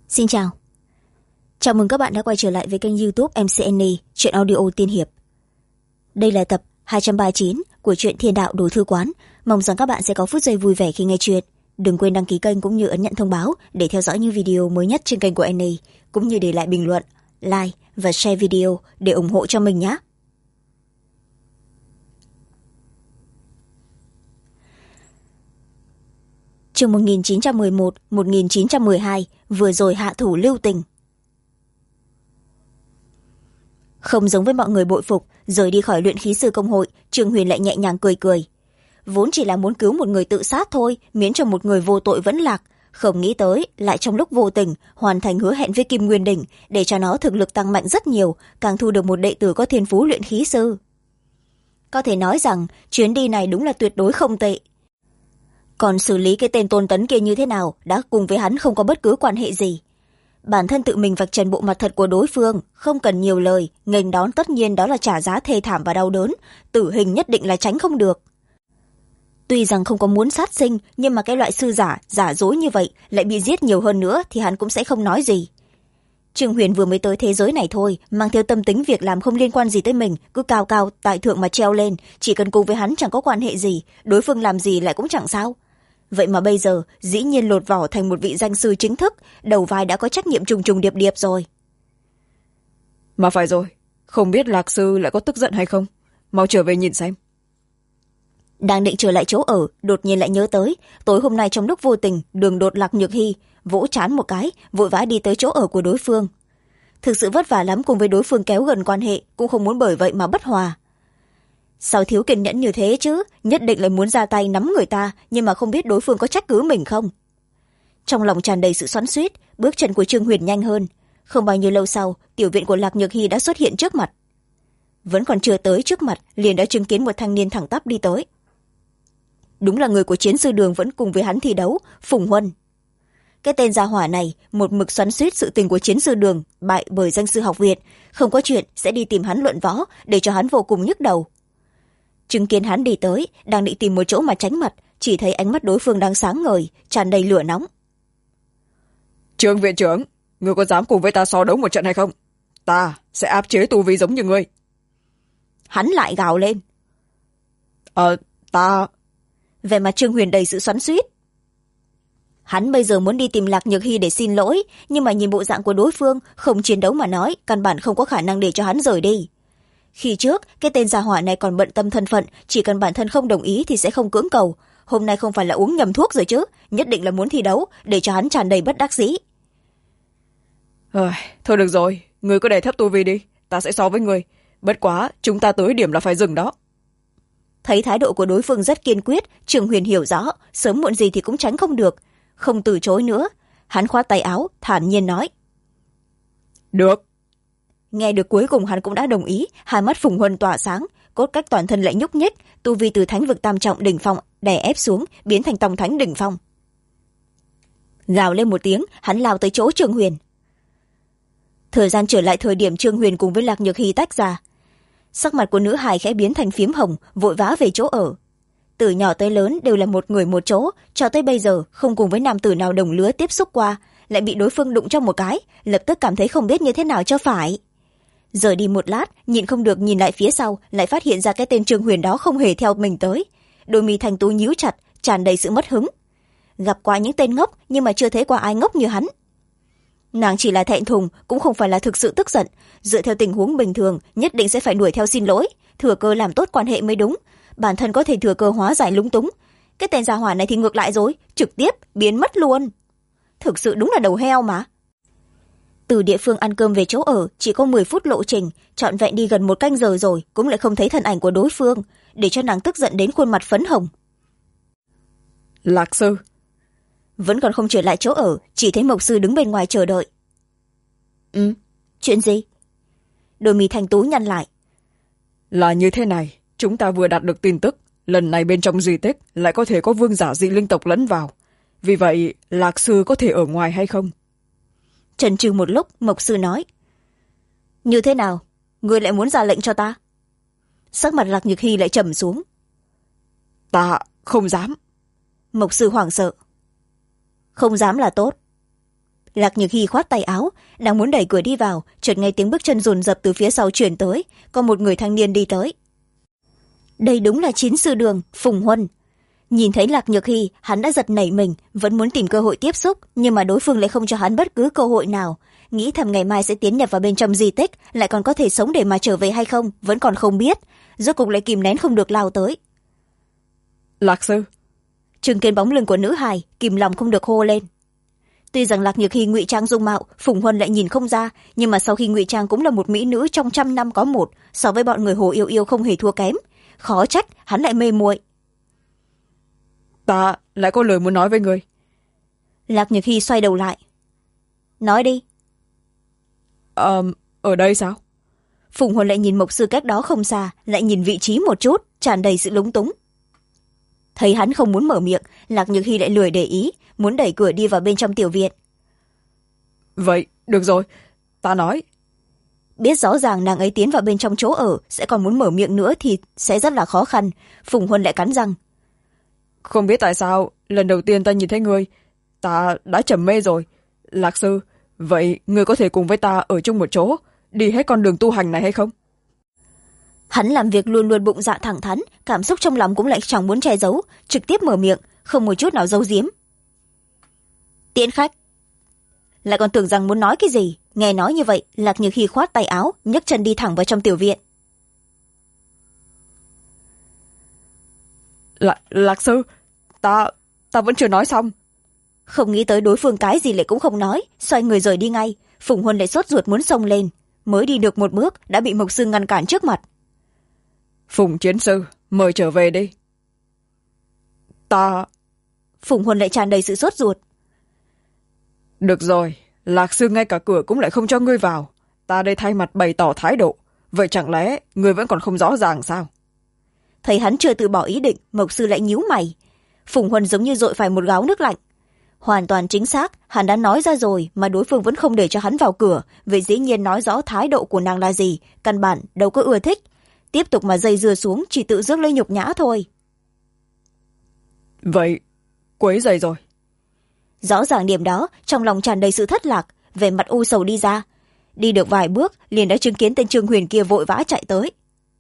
Xin chào. Chào mừng các bạn đã quay trở lại với kênh YouTube MCN Truyện Audio Tiên Hiệp. Đây là tập 239 của truyện Thiên Đạo Đồ Thư Quán. Mong rằng các bạn sẽ có phút giây vui vẻ khi nghe chuyện. Đừng quên đăng ký kênh cũng như ấn nhận thông báo để theo dõi những video mới nhất trên kênh của Annie, cũng như để lại bình luận, like và share video để ủng hộ cho mình nhé. Chương 1911-1912 vừa rồi hạ thủ lưu tình. Không giống với mọi người bội phục, rời đi khỏi luyện khí sư công hội, Trương Huyền lại nhẹ nhàng cười cười. Vốn chỉ là muốn cứu một người tự sát thôi, miễn cho một người vô tội vẫn lạc. Không nghĩ tới, lại trong lúc vô tình, hoàn thành hứa hẹn với Kim Nguyên Đỉnh, để cho nó thực lực tăng mạnh rất nhiều, càng thu được một đệ tử có thiên phú luyện khí sư. Có thể nói rằng, chuyến đi này đúng là tuyệt đối không tệ. Còn xử lý cái tên Tôn Tấn kia như thế nào, đã cùng với hắn không có bất cứ quan hệ gì. Bản thân tự mình vạch trần bộ mặt thật của đối phương, không cần nhiều lời, nghênh đón tất nhiên đó là trả giá thê thảm và đau đớn, tử hình nhất định là tránh không được. Tuy rằng không có muốn sát sinh, nhưng mà cái loại sư giả dối như vậy lại bị giết nhiều hơn nữa thì hắn cũng sẽ không nói gì. Trương Huyền vừa mới tới thế giới này thôi, mang theo tâm tính việc làm không liên quan gì tới mình, cứ cao cao tại thượng mà treo lên, chỉ cần cùng với hắn chẳng có quan hệ gì, đối phương làm gì lại cũng chẳng sao. Vậy mà bây giờ dĩ nhiên lột vỏ thành một vị danh sư chính thức, đầu vai đã có trách nhiệm trùng trùng điệp điệp rồi. Mà phải rồi, không biết Lạc sư lại có tức giận hay không, mau trở về nhìn xem. Đang định trở lại chỗ ở, đột nhiên lại nhớ tới tối hôm nay trong lúc vô tình đường đột Lạc Nhược Hy, vỗ trán một cái, vội vã đi tới chỗ ở của đối phương. Thực sự vất vả lắm cùng với đối phương kéo gần quan hệ, cũng không muốn bởi vậy mà bất hòa. Sao thiếu kiên nhẫn như thế chứ, nhất định lại muốn ra tay nắm người ta, nhưng mà không biết đối phương có trách cứ mình không. Trong lòng tràn đầy sự xoắn xuýt, bước chân của Trương Huyền nhanh hơn. Không bao nhiêu lâu sau, tiểu viện của Lạc Nhược Hy đã xuất hiện trước mặt. Vẫn còn chưa tới trước mặt, liền đã chứng kiến một thanh niên thẳng tắp đi tới. Đúng là người của chiến sư đường vẫn cùng với hắn thi đấu, Phùng Huân. Cái tên gia hỏa này một mực xoắn xuýt sự tình của chiến sư đường, bại bởi danh sư học viện, không có chuyện sẽ đi tìm hắn luận võ, để cho hắn vô cùng nhức đầu. Chứng kiến hắn đi tới, đang định tìm một chỗ mà tránh mặt, chỉ thấy ánh mắt đối phương đang sáng ngời, tràn đầy lửa nóng. Trương viện trưởng, ngươi có dám cùng với ta so đấu một trận hay không? Ta sẽ áp chế tu vi giống như ngươi. Hắn lại gào lên. Ta... Về mặt Trương Huyền đầy sự xoắn xuýt. Hắn bây giờ muốn đi tìm Lạc Nhược Hy để xin lỗi, nhưng mà nhìn bộ dạng của đối phương, không chiến đấu mà nói, căn bản không có khả năng để cho hắn rời đi. Khi trước, cái tên gia hỏa này còn bận tâm thân phận, chỉ cần bản thân không đồng ý thì sẽ không cưỡng cầu. Hôm nay không phải là uống nhầm thuốc rồi chứ, nhất định là muốn thi đấu, để cho hắn tràn đầy bất đắc dĩ. Thôi được rồi, ngươi cứ để thấp tu vi đi, ta sẽ so với ngươi. Bất quá, chúng ta tới điểm là phải dừng đó. Thấy thái độ của đối phương rất kiên quyết, Trương Huyền hiểu rõ, sớm muộn gì thì cũng tránh không được. Không từ chối nữa, hắn khoát tay áo, thản nhiên nói. Được. Nghe được cuối cùng hắn cũng đã đồng ý, hai mắt Phùng Huân tỏa sáng, cốt cách toàn thân lại nhúc nhích, tu vi từ thánh vực tam trọng đỉnh phong đè ép xuống, biến thành tông thánh đỉnh phong. Gào lên một tiếng, hắn lao tới chỗ Trương Huyền. Thời gian trở lại thời điểm Trương Huyền cùng với Lạc Nhược Hy tách ra. Sắc mặt của nữ hài khẽ biến thành phiếm hồng, vội vã về chỗ ở. Từ nhỏ tới lớn đều là một người một chỗ, cho tới bây giờ không cùng với nam tử nào đồng lứa tiếp xúc qua, lại bị đối phương đụng trong một cái, lập tức cảm thấy không biết như thế nào cho phải. Rời đi một lát, nhịn không được nhìn lại phía sau, lại phát hiện ra cái tên Trương Huyền đó không hề theo mình tới. Đôi mi thành tú nhíu chặt, tràn đầy sự mất hứng. Gặp qua những tên ngốc, nhưng mà chưa thấy qua ai ngốc như hắn. Nàng chỉ là thẹn thùng, cũng không phải là thực sự tức giận. Dựa theo tình huống bình thường, nhất định sẽ phải đuổi theo xin lỗi, thừa cơ làm tốt quan hệ mới đúng. Bản thân có thể thừa cơ hóa giải lúng túng. Cái tên gia hỏa này thì ngược lại rồi, trực tiếp biến mất luôn. Thực sự đúng là đầu heo mà. Từ địa phương ăn cơm về chỗ ở chỉ có 10 phút lộ trình, trọn vẹn đi gần 1 canh giờ rồi cũng lại không thấy thân ảnh của đối phương, để cho nàng tức giận đến khuôn mặt phấn hồng. Lạc sư. Vẫn còn không trở lại chỗ ở, chỉ thấy Mộc sư đứng bên ngoài chờ đợi. Chuyện gì? Đôi mi thanh tú nhăn lại. Là như thế này, chúng ta vừa đạt được tin tức, lần này bên trong di tích lại có thể có vương giả dị linh tộc lẫn vào. Vì vậy, Lạc sư có thể ở ngoài hay không? Chần chừ một lúc, Mộc sư nói. Như thế nào? Ngươi lại muốn ra lệnh cho ta? Sắc mặt Lạc Nhược Hy lại trầm xuống. Ta không dám. Mộc sư hoảng sợ. Không dám là tốt. Lạc Nhược Hy khoát tay áo, đang muốn đẩy cửa đi vào, chợt nghe tiếng bước chân dồn dập từ phía sau chuyển tới, có một người thanh niên đi tới. Đây đúng là chiến sư Đường, Phùng Huân. Nhìn thấy Lạc Nhược Hy, hắn đã giật nảy mình, vẫn muốn tìm cơ hội tiếp xúc, nhưng mà đối phương lại không cho hắn bất cứ cơ hội nào. Nghĩ thầm ngày mai sẽ tiến nhập vào bên trong di tích, lại còn có thể sống để mà trở về hay không, vẫn còn không biết. Rốt cục lại kìm nén không được lao tới. Lạc sư. Chứng kiến bóng lưng của nữ hài, kìm lòng không được hô lên. Tuy rằng Lạc Nhược Hy ngụy trang dung mạo, Phùng Huân lại nhìn không ra, nhưng mà sau khi ngụy trang cũng là một mỹ nữ trong 100 năm có một, so với bọn người Hồ Yêu Yêu không hề thua kém. Khó trách hắn lại mê muội. Ta lại có lời muốn nói với người. Lạc Nhược Hy xoay đầu lại. Nói đi. Ở đây sao? Phùng Huân lại nhìn mộc sư cách đó không xa, lại nhìn vị trí một chút, tràn đầy sự lúng túng. Thấy hắn không muốn mở miệng, Lạc Nhược Hy lại lười để ý, muốn đẩy cửa đi vào bên trong tiểu viện. Vậy được rồi, ta nói. Biết rõ ràng nàng ấy tiến vào bên trong chỗ ở, sẽ còn muốn mở miệng nữa thì sẽ rất là khó khăn. Phùng Huân lại cắn răng. Không biết tại sao lần đầu tiên ta nhìn thấy ngươi, ta đã trầm mê rồi. Lạc sư, vậy ngươi có thể cùng với ta ở chung một chỗ, đi hết con đường tu hành này hay không? Hắn làm việc luôn luôn bụng dạ thẳng thắn, cảm xúc trong lòng cũng lại chẳng muốn che giấu, trực tiếp mở miệng, không một chút nào giấu giếm. Tiễn khách. Lại còn tưởng rằng muốn nói cái gì. Nghe nói như vậy, Lạc Nhược Hy khoát tay áo, nhấc chân đi thẳng vào trong tiểu viện. Lạc sư, ta vẫn chưa nói xong. Không nghĩ tới đối phương cái gì lại cũng không nói, xoay người rời đi ngay. Phùng Huân lại sốt ruột muốn xông lên, mới đi được một bước đã bị mộc sư ngăn cản trước mặt. Phùng chiến sư, mời trở về đi. Ta... Phùng Huân lại tràn đầy sự sốt ruột. Được rồi, Lạc sư ngay cả cửa cũng lại không cho ngươi vào. Ta đây thay mặt bày tỏ thái độ. Vậy chẳng lẽ ngươi vẫn còn không rõ ràng sao? Thấy hắn chưa từ bỏ ý định, mộc sư lại nhíu mày. Phùng Huân giống như dội phải một gáo nước lạnh. Hoàn toàn chính xác, hắn đã nói ra rồi mà đối phương vẫn không để cho hắn vào cửa, vậy dĩ nhiên nói rõ thái độ của nàng là gì, căn bản đâu có ưa thích. Tiếp tục mà dây dưa xuống chỉ tự rước lấy nhục nhã thôi. Vậy, quấy rầy rồi. Rõ ràng điểm đó, trong lòng tràn đầy sự thất lạc, về mặt u sầu đi ra. Đi được vài bước, liền đã chứng kiến tên Trương Huyền kia vội vã chạy tới.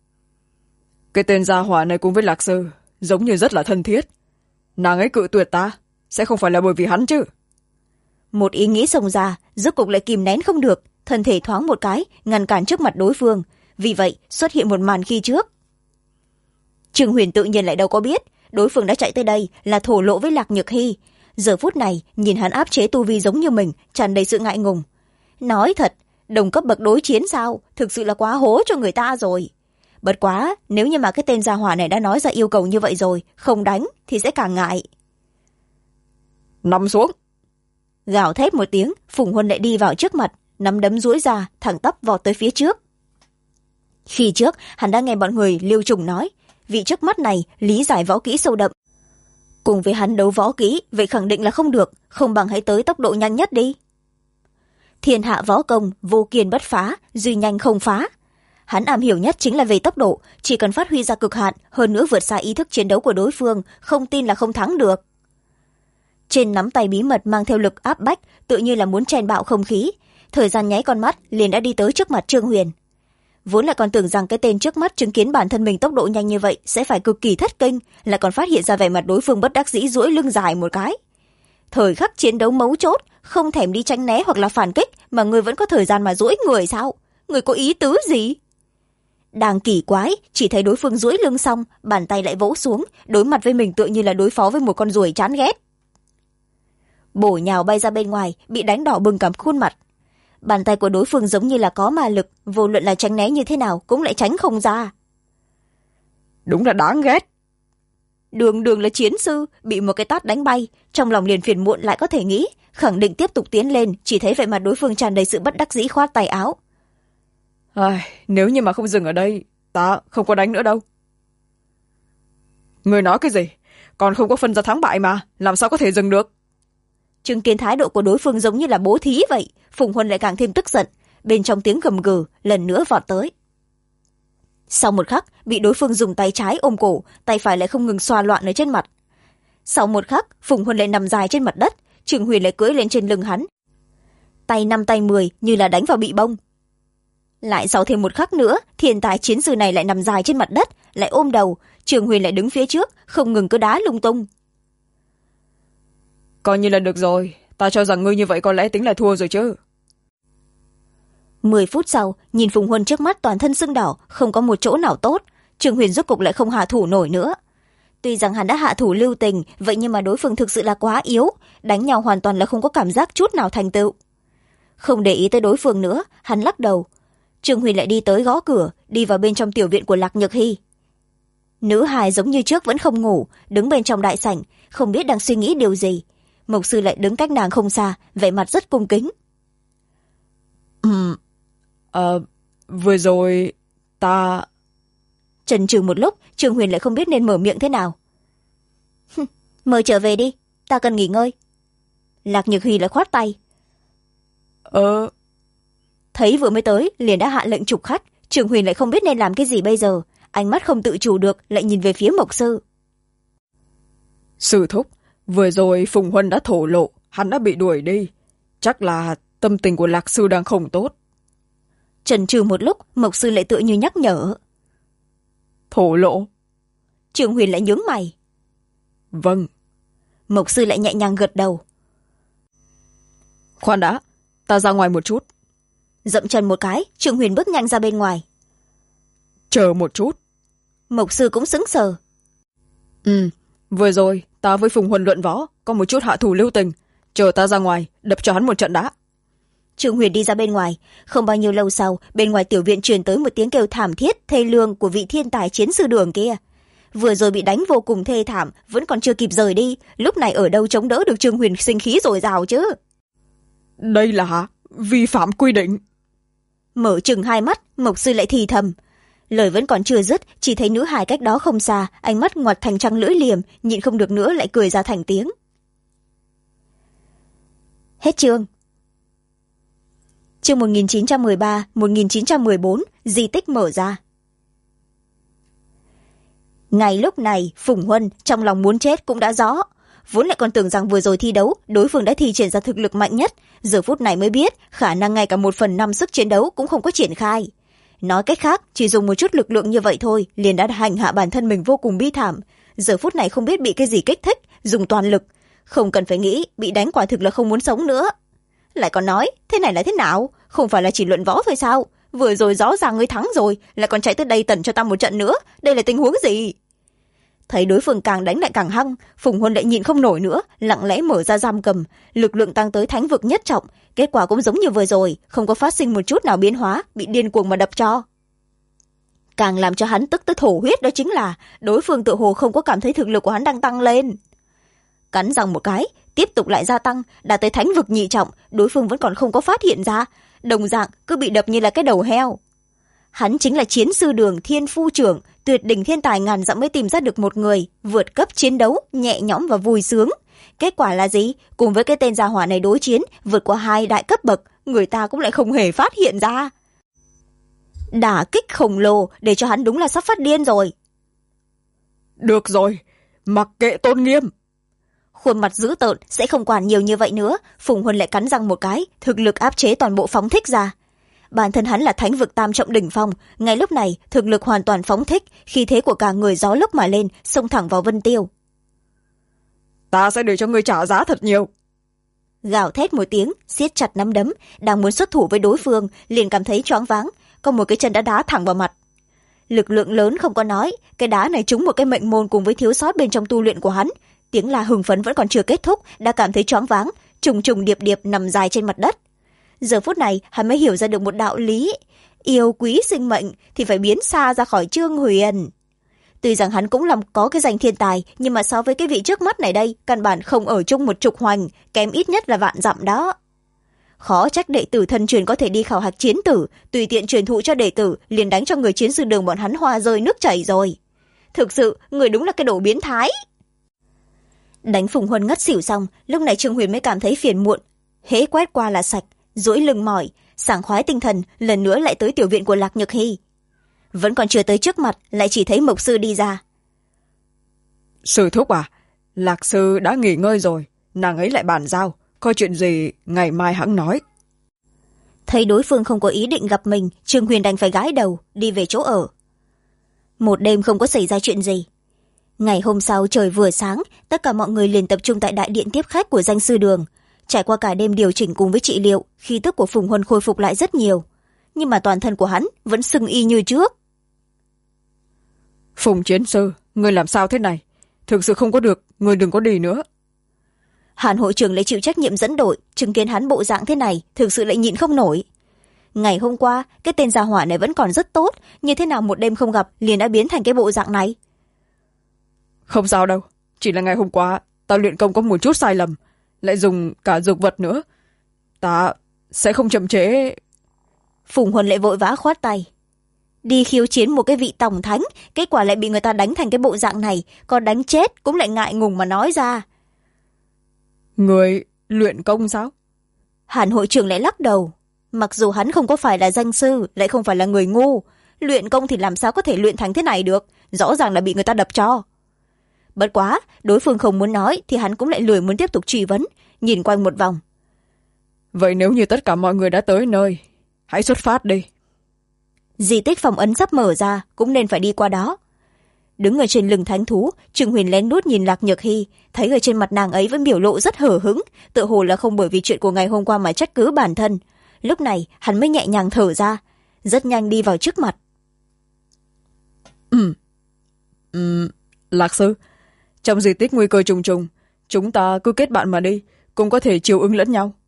Cái tên gia hỏa này cùng với Lạc sư, giống như rất là thân thiết. Nàng ấy cự tuyệt ta, sẽ không phải là bởi vì hắn chứ? Một ý nghĩ xông ra, rốt cục lại kìm nén không được, thân thể thoáng một cái, ngăn cản trước mặt đối phương. Vì vậy, xuất hiện một màn khi trước. Trương Huyền tự nhiên lại đâu có biết, đối phương đã chạy tới đây là thổ lộ với Lạc Nhược Hy. Giờ phút này, nhìn hắn áp chế tu vi giống như mình, tràn đầy sự ngại ngùng. Nói thật, đồng cấp bậc đối chiến sao, thực sự là quá hố cho người ta rồi. Bất quá, nếu như mà cái tên gia hỏa này đã nói ra yêu cầu như vậy rồi, không đánh thì sẽ càng ngại. Nằm xuống. Gào thét một tiếng, Phùng Huân lại đi vào trước mặt, nắm đấm duỗi ra, thẳng tắp vọt tới phía trước. Khi trước, hắn đã nghe bọn người Liêu Trùng nói, vị trước mắt này lý giải võ kỹ sâu đậm. Cùng với hắn đấu võ kỹ, vậy khẳng định là không được, không bằng hãy tới tốc độ nhanh nhất đi. Thiên hạ võ công, vô kiên bất phá, duy nhanh không phá. Hắn am hiểu nhất chính là về tốc độ, chỉ cần phát huy ra cực hạn, hơn nữa vượt xa ý thức chiến đấu của đối phương, không tin là không thắng được. Trên nắm tay bí mật mang theo lực áp bách, tự như là muốn chen bạo không khí. Thời gian nháy con mắt, liền đã đi tới trước mặt Trương Huyền. Vốn lại còn tưởng rằng cái tên trước mắt chứng kiến bản thân mình tốc độ nhanh như vậy sẽ phải cực kỳ thất kinh, lại còn phát hiện ra vẻ mặt đối phương bất đắc dĩ duỗi lưng dài một cái. Thời khắc chiến đấu mấu chốt, không thèm đi tránh né hoặc là phản kích mà người vẫn có thời gian mà duỗi người sao? Người có ý tứ gì? Đang kỳ quái, chỉ thấy đối phương duỗi lưng xong, bàn tay lại vỗ xuống, đối mặt với mình tựa như là đối phó với một con ruồi chán ghét. Bổ nhào bay ra bên ngoài, bị đánh đỏ bừng cả khuôn mặt. Bàn tay của đối phương giống như là có ma lực, vô luận là tránh né như thế nào cũng lại tránh không ra. Đúng là đáng ghét. Đường đường là chiến sư, bị một cái tát đánh bay, trong lòng liền phiền muộn lại có thể nghĩ, khẳng định tiếp tục tiến lên, chỉ thấy vẻ mặt đối phương tràn đầy sự bất đắc dĩ khoát tay áo. Nếu như mà không dừng ở đây, ta không có đánh nữa đâu. Người nói cái gì? Còn không có phân ra thắng bại mà, làm sao có thể dừng được? Chứng kiến thái độ của đối phương giống như là bố thí vậy, Phùng Huân lại càng thêm tức giận, bên trong tiếng gầm gừ lần nữa vọt tới. Sau một khắc, bị đối phương dùng tay trái ôm cổ, tay phải lại không ngừng xoa loạn ở trên mặt. Sau một khắc, Phùng Huân lại nằm dài trên mặt đất, Trương Huyền lại cưỡi lên trên lưng hắn. tay 5 tay 10 như là đánh vào bị bông. Lại sau thêm một khắc nữa, thiên tài chiến sư này lại nằm dài trên mặt đất, lại ôm đầu. Trường Huyền lại đứng phía trước, không ngừng cứ đá lung tung. Coi như là được rồi, ta cho rằng ngươi như vậy có lẽ tính là thua rồi chứ. 10 phút sau, nhìn Phùng Huân trước mắt toàn thân sưng đỏ, không có một chỗ nào tốt. Trường Huyền rốt cục lại không hạ thủ nổi nữa. Tuy rằng hắn đã hạ thủ lưu tình, vậy nhưng mà đối phương thực sự là quá yếu, đánh nhau hoàn toàn là không có cảm giác chút nào thành tựu. Không để ý tới đối phương nữa, hắn lắc đầu. Trường Huyền lại đi tới gõ cửa, đi vào bên trong tiểu viện của Lạc Nhược Hy. Nữ hài giống như trước vẫn không ngủ, đứng bên trong đại sảnh, không biết đang suy nghĩ điều gì. Mộc sư lại đứng cách nàng không xa, vẻ mặt rất cung kính. Vừa rồi ta... Chần chừ một lúc, Trường Huyền lại không biết nên mở miệng thế nào. Mời trở về đi, ta cần nghỉ ngơi. Lạc Nhược Hy lại khoát tay. Thấy vừa mới tới, liền đã hạ lệnh trục khách. Trường Huyền lại không biết nên làm cái gì bây giờ. Ánh mắt không tự chủ được, lại nhìn về phía Mộc sư. Sư thúc, vừa rồi Phùng Huân đã thổ lộ, hắn đã bị đuổi đi. Chắc là tâm tình của Lạc sư đang không tốt. Chần chừ một lúc, Mộc sư lại tựa như nhắc nhở. Thổ lộ? Trường Huyền lại nhướng mày. Vâng. Mộc sư lại nhẹ nhàng gật đầu. Khoan đã, ta ra ngoài một chút. Dậm chân một cái, Trường Huyền bước nhanh ra bên ngoài. Chờ một chút. Mộc sư cũng sững sờ. Vừa rồi ta với Phùng Huân luận võ, có một chút hạ thủ lưu tình. Chờ ta ra ngoài, đập cho hắn một trận đã. Trường Huyền đi ra bên ngoài. Không bao nhiêu lâu sau, bên ngoài tiểu viện truyền tới một tiếng kêu thảm thiết thê lương của vị thiên tài chiến sư Đường kia. Vừa rồi bị đánh vô cùng thê thảm, vẫn còn chưa kịp rời đi, lúc này ở đâu chống đỡ được Trường Huyền sinh khí dồi dào chứ. Đây là vi phạm quy định. Mở chừng hai mắt, Mộc sư lại thì thầm. Lời vẫn còn chưa dứt, chỉ thấy nữ hài cách đó không xa, ánh mắt ngoặt thành trăng lưỡi liềm, nhịn không được nữa lại cười ra thành tiếng. Hết chương. Chương 1913-1914, di tích mở ra. Ngay lúc này, Phùng Huân trong lòng muốn chết cũng đã rõ. Vốn lại còn tưởng rằng vừa rồi thi đấu, đối phương đã thi triển ra thực lực mạnh nhất. Giờ phút này mới biết, khả năng ngay cả 1/5 sức chiến đấu cũng không có triển khai. Nói cách khác, chỉ dùng một chút lực lượng như vậy thôi, liền đã hành hạ bản thân mình vô cùng bi thảm. Giờ phút này không biết bị cái gì kích thích, dùng toàn lực. Không cần phải nghĩ, bị đánh quả thực là không muốn sống nữa. Lại còn nói, thế này là thế nào? Không phải là chỉ luận võ thôi sao? Vừa rồi rõ ràng ngươi thắng rồi, lại còn chạy tới đây tẩn cho ta một trận nữa. Đây là tình huống gì? Thấy đối phương càng đánh lại càng hăng, Phùng Huân lại nhịn không nổi nữa, lặng lẽ mở ra giam cầm, lực lượng tăng tới thánh vực nhất trọng. Kết quả cũng giống như vừa rồi, không có phát sinh một chút nào biến hóa, bị điên cuồng mà đập cho. Càng làm cho hắn tức tới thổ huyết đó chính là đối phương tự hồ không có cảm thấy thực lực của hắn đang tăng lên. Cắn răng một cái, tiếp tục lại gia tăng, đạt tới thánh vực nhị trọng, đối phương vẫn còn không có phát hiện ra, đồng dạng cứ bị đập như là cái đầu heo. Hắn chính là chiến sư Đường Thiên Phu trưởng, tuyệt đỉnh thiên tài ngàn dặm mới tìm ra được một người, vượt cấp chiến đấu, nhẹ nhõm và vui sướng. Kết quả là gì? Cùng với cái tên gia hỏa này đối chiến, vượt qua 2 đại cấp bậc, người ta cũng lại không hề phát hiện ra. Đả kích khổng lồ để cho hắn đúng là sắp phát điên rồi. Được rồi, mặc kệ tôn nghiêm. Khuôn mặt dữ tợn sẽ không quản nhiều như vậy nữa. Phùng Huân lại cắn răng một cái, thực lực áp chế toàn bộ phóng thích ra. Bản thân hắn là thánh vực tam trọng đỉnh phong, ngay lúc này thực lực hoàn toàn phóng thích, khí thế của cả người gió lốc mà lên, xông thẳng vào Vân Tiêu. Ta sẽ để cho ngươi trả giá thật nhiều. Gào thét một tiếng, siết chặt nắm đấm, đang muốn xuất thủ với đối phương, liền cảm thấy choáng váng, có một cái chân đã đá thẳng vào mặt. Lực lượng lớn không có nói, cái đá này trúng một cái mệnh môn cùng với thiếu sót bên trong tu luyện của hắn. Tiếng la hưng phấn vẫn còn chưa kết thúc, đã cảm thấy choáng váng, trùng trùng điệp điệp nằm dài trên mặt đất. Giờ phút này hắn mới hiểu ra được một đạo lý, yêu quý sinh mệnh thì phải biến xa ra khỏi Trương Huyền. Tuy rằng hắn cũng làm có cái danh thiên tài, nhưng mà so với cái vị trước mắt này đây, căn bản không ở chung một trục hoành, kém ít nhất là vạn dặm đó. Khó trách đệ tử thân truyền có thể đi khảo hạch chiến tử, tùy tiện truyền thụ cho đệ tử, liền đánh cho người chiến sư Đường bọn hắn hoa rơi nước chảy rồi. Thực sự, người đúng là cái đồ biến thái. Đánh Phùng Huân ngất xỉu xong, lúc này Trương Huyền mới cảm thấy phiền muộn, hễ quét qua là sạch, duỗi lưng mỏi, sảng khoái tinh thần, lần nữa lại tới tiểu viện của Lạc Nhược Hy. Vẫn còn chưa tới trước mặt, lại chỉ thấy Mộc sư đi ra. Sư thúc à, Lạc sư đã nghỉ ngơi rồi, nàng ấy lại bàn giao, có chuyện gì ngày mai hẵng nói. Thấy đối phương không có ý định gặp mình, Trương Huyền đành phải gãi đầu đi về chỗ ở. Một đêm không có xảy ra chuyện gì. Ngày hôm sau trời vừa sáng, tất cả mọi người liền tập trung tại đại điện tiếp khách của danh sư đường. Trải qua cả đêm điều chỉnh cùng với trị liệu, khí tức của Phùng Huân khôi phục lại rất nhiều, nhưng mà toàn thân của hắn vẫn sưng y như trước. Phùng chiến sư, ngươi làm sao thế này? Thực sự không có được, ngươi đừng có đi nữa. Hàn hội trưởng lại chịu trách nhiệm dẫn đội, chứng kiến hắn bộ dạng thế này thực sự lại nhịn không nổi. Ngày hôm qua cái tên gia hỏa này vẫn còn rất tốt, như thế nào một đêm không gặp liền đã biến thành cái bộ dạng này? Không sao đâu, chỉ là ngày hôm qua ta luyện công có một chút sai lầm, lại dùng cả dược vật nữa. Ta sẽ không chậm trễ. Phùng Huân lại vội vã khoát tay. Đi khiêu chiến một cái vị tổng thánh, kết quả lại bị người ta đánh thành cái bộ dạng này, còn đánh chết cũng lại ngại ngùng mà nói ra. Người luyện công sao? Hàn hội trưởng lại lắc đầu. Mặc dù hắn không có phải là danh sư, lại không phải là người ngu, luyện công thì làm sao có thể luyện thành thế này được, rõ ràng là bị người ta đập cho. Bất quá đối phương không muốn nói thì hắn cũng lại lười muốn tiếp tục truy vấn, nhìn quanh một vòng. Vậy nếu như tất cả mọi người đã tới nơi, hãy xuất phát đi. Di tích phong ấn sắp mở ra, cũng nên phải đi qua đó. Đứng ở trên lưng thánh thú, Trương Huyền lén lút nhìn Lạc Nhược Hy, thấy ở trên mặt nàng ấy vẫn biểu lộ rất hở hứng, tựa hồ là không bởi vì chuyện của ngày hôm qua mà trách cứ bản thân. Lúc này hắn mới nhẹ nhàng thở ra, rất nhanh đi vào trước mặt. Lạc sư, trong di tích nguy cơ trùng trùng, chúng ta cứ kết bạn mà đi, cũng có thể chiều ứng lẫn nhau.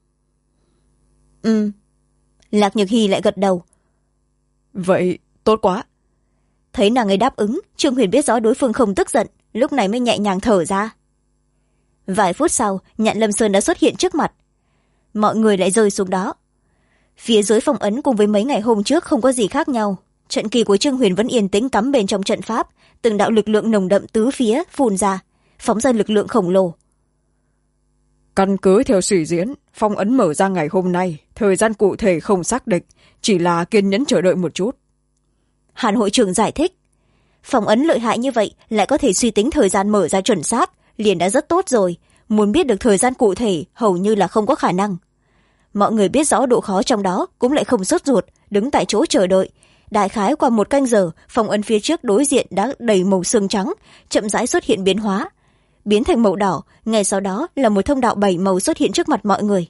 Lạc Nhược Hy lại gật đầu. Vậy tốt quá. Thấy nàng ấy đáp ứng, Trương Huyền biết rõ đối phương không tức giận, lúc này mới nhẹ nhàng thở ra. Vài phút sau, Nhạn Lâm Sơn đã xuất hiện trước mặt. Mọi người lại rơi xuống đó. Phía dưới phong ấn cùng với mấy ngày hôm trước không có gì khác nhau. Trận kỳ của Trương Huyền vẫn yên tĩnh cắm bên trong trận pháp, từng đạo lực lượng nồng đậm tứ phía phun ra, phóng ra lực lượng khổng lồ. Căn cứ theo suy diễn, phong ấn mở ra ngày hôm nay, thời gian cụ thể không xác định, chỉ là kiên nhẫn chờ đợi một chút. Hàn hội trưởng giải thích. Phong ấn lợi hại như vậy lại có thể suy tính thời gian mở ra chuẩn xác, liền đã rất tốt rồi. Muốn biết được thời gian cụ thể hầu như là không có khả năng. Mọi người biết rõ độ khó trong đó cũng lại không sốt ruột, đứng tại chỗ chờ đợi. Đại khái qua 1 canh giờ, phong ấn phía trước đối diện đã đầy màu xương trắng, chậm rãi xuất hiện biến hóa, biến thành màu đỏ. Ngay sau đó là một thông đạo 7 màu xuất hiện trước mặt mọi người.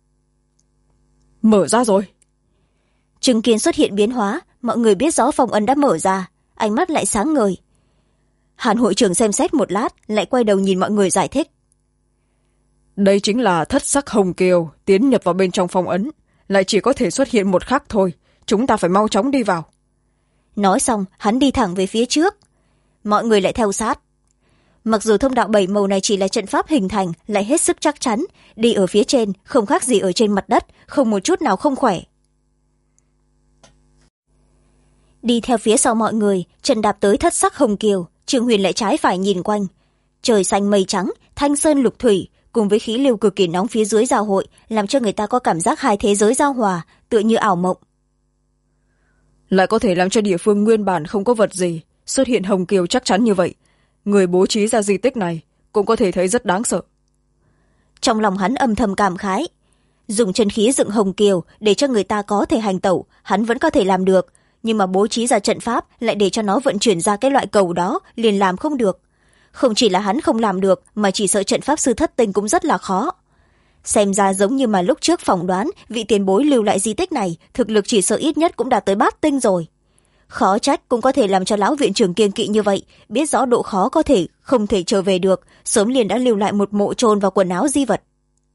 Mở ra rồi. Chứng kiến xuất hiện biến hóa, mọi người biết rõ phong ấn đã mở ra, ánh mắt lại sáng ngời. Hàn hội trưởng xem xét một lát, lại quay đầu nhìn mọi người giải thích. Đây chính là thất sắc hồng kiều tiến nhập vào bên trong phong ấn, lại chỉ có thể xuất hiện một khắc thôi, chúng ta phải mau chóng đi vào. Nói xong hắn đi thẳng về phía trước, mọi người lại theo sát. Mặc dù thông đạo 7 màu này chỉ là trận pháp hình thành, lại hết sức chắc chắn, đi ở phía trên không khác gì ở trên mặt đất, không một chút nào không khỏe. Đi theo phía sau mọi người, chân đạp tới thất sắc hồng kiều, Trương Huyền lại trái phải nhìn quanh. Trời xanh mây trắng, thanh sơn lục thủy, cùng với khí lưu cực kỳ nóng phía dưới giao hội, làm cho người ta có cảm giác hai thế giới giao hòa, tựa như ảo mộng. Lại có thể làm cho địa phương nguyên bản không có vật gì xuất hiện hồng kiều chắc chắn như vậy. Người bố trí ra di tích này cũng có thể thấy rất đáng sợ. Trong lòng hắn âm thầm cảm khái. Dùng chân khí dựng hồng kiều để cho người ta có thể hành tẩu, hắn vẫn có thể làm được, nhưng mà bố trí ra trận pháp lại để cho nó vận chuyển ra cái loại cầu đó, liền làm không được. Không chỉ là hắn không làm được, mà chỉ sợ trận pháp sư thất tinh cũng rất là khó. Xem ra giống như mà lúc trước phỏng đoán, vị tiền bối lưu lại di tích này thực lực chỉ sợ ít nhất cũng đạt tới bát tinh rồi. Khó trách cũng có thể làm cho lão viện trưởng kiêng kỵ như vậy, biết rõ độ khó có thể không thể trở về được, sớm liền đã lưu lại một mộ chôn vào quần áo di vật.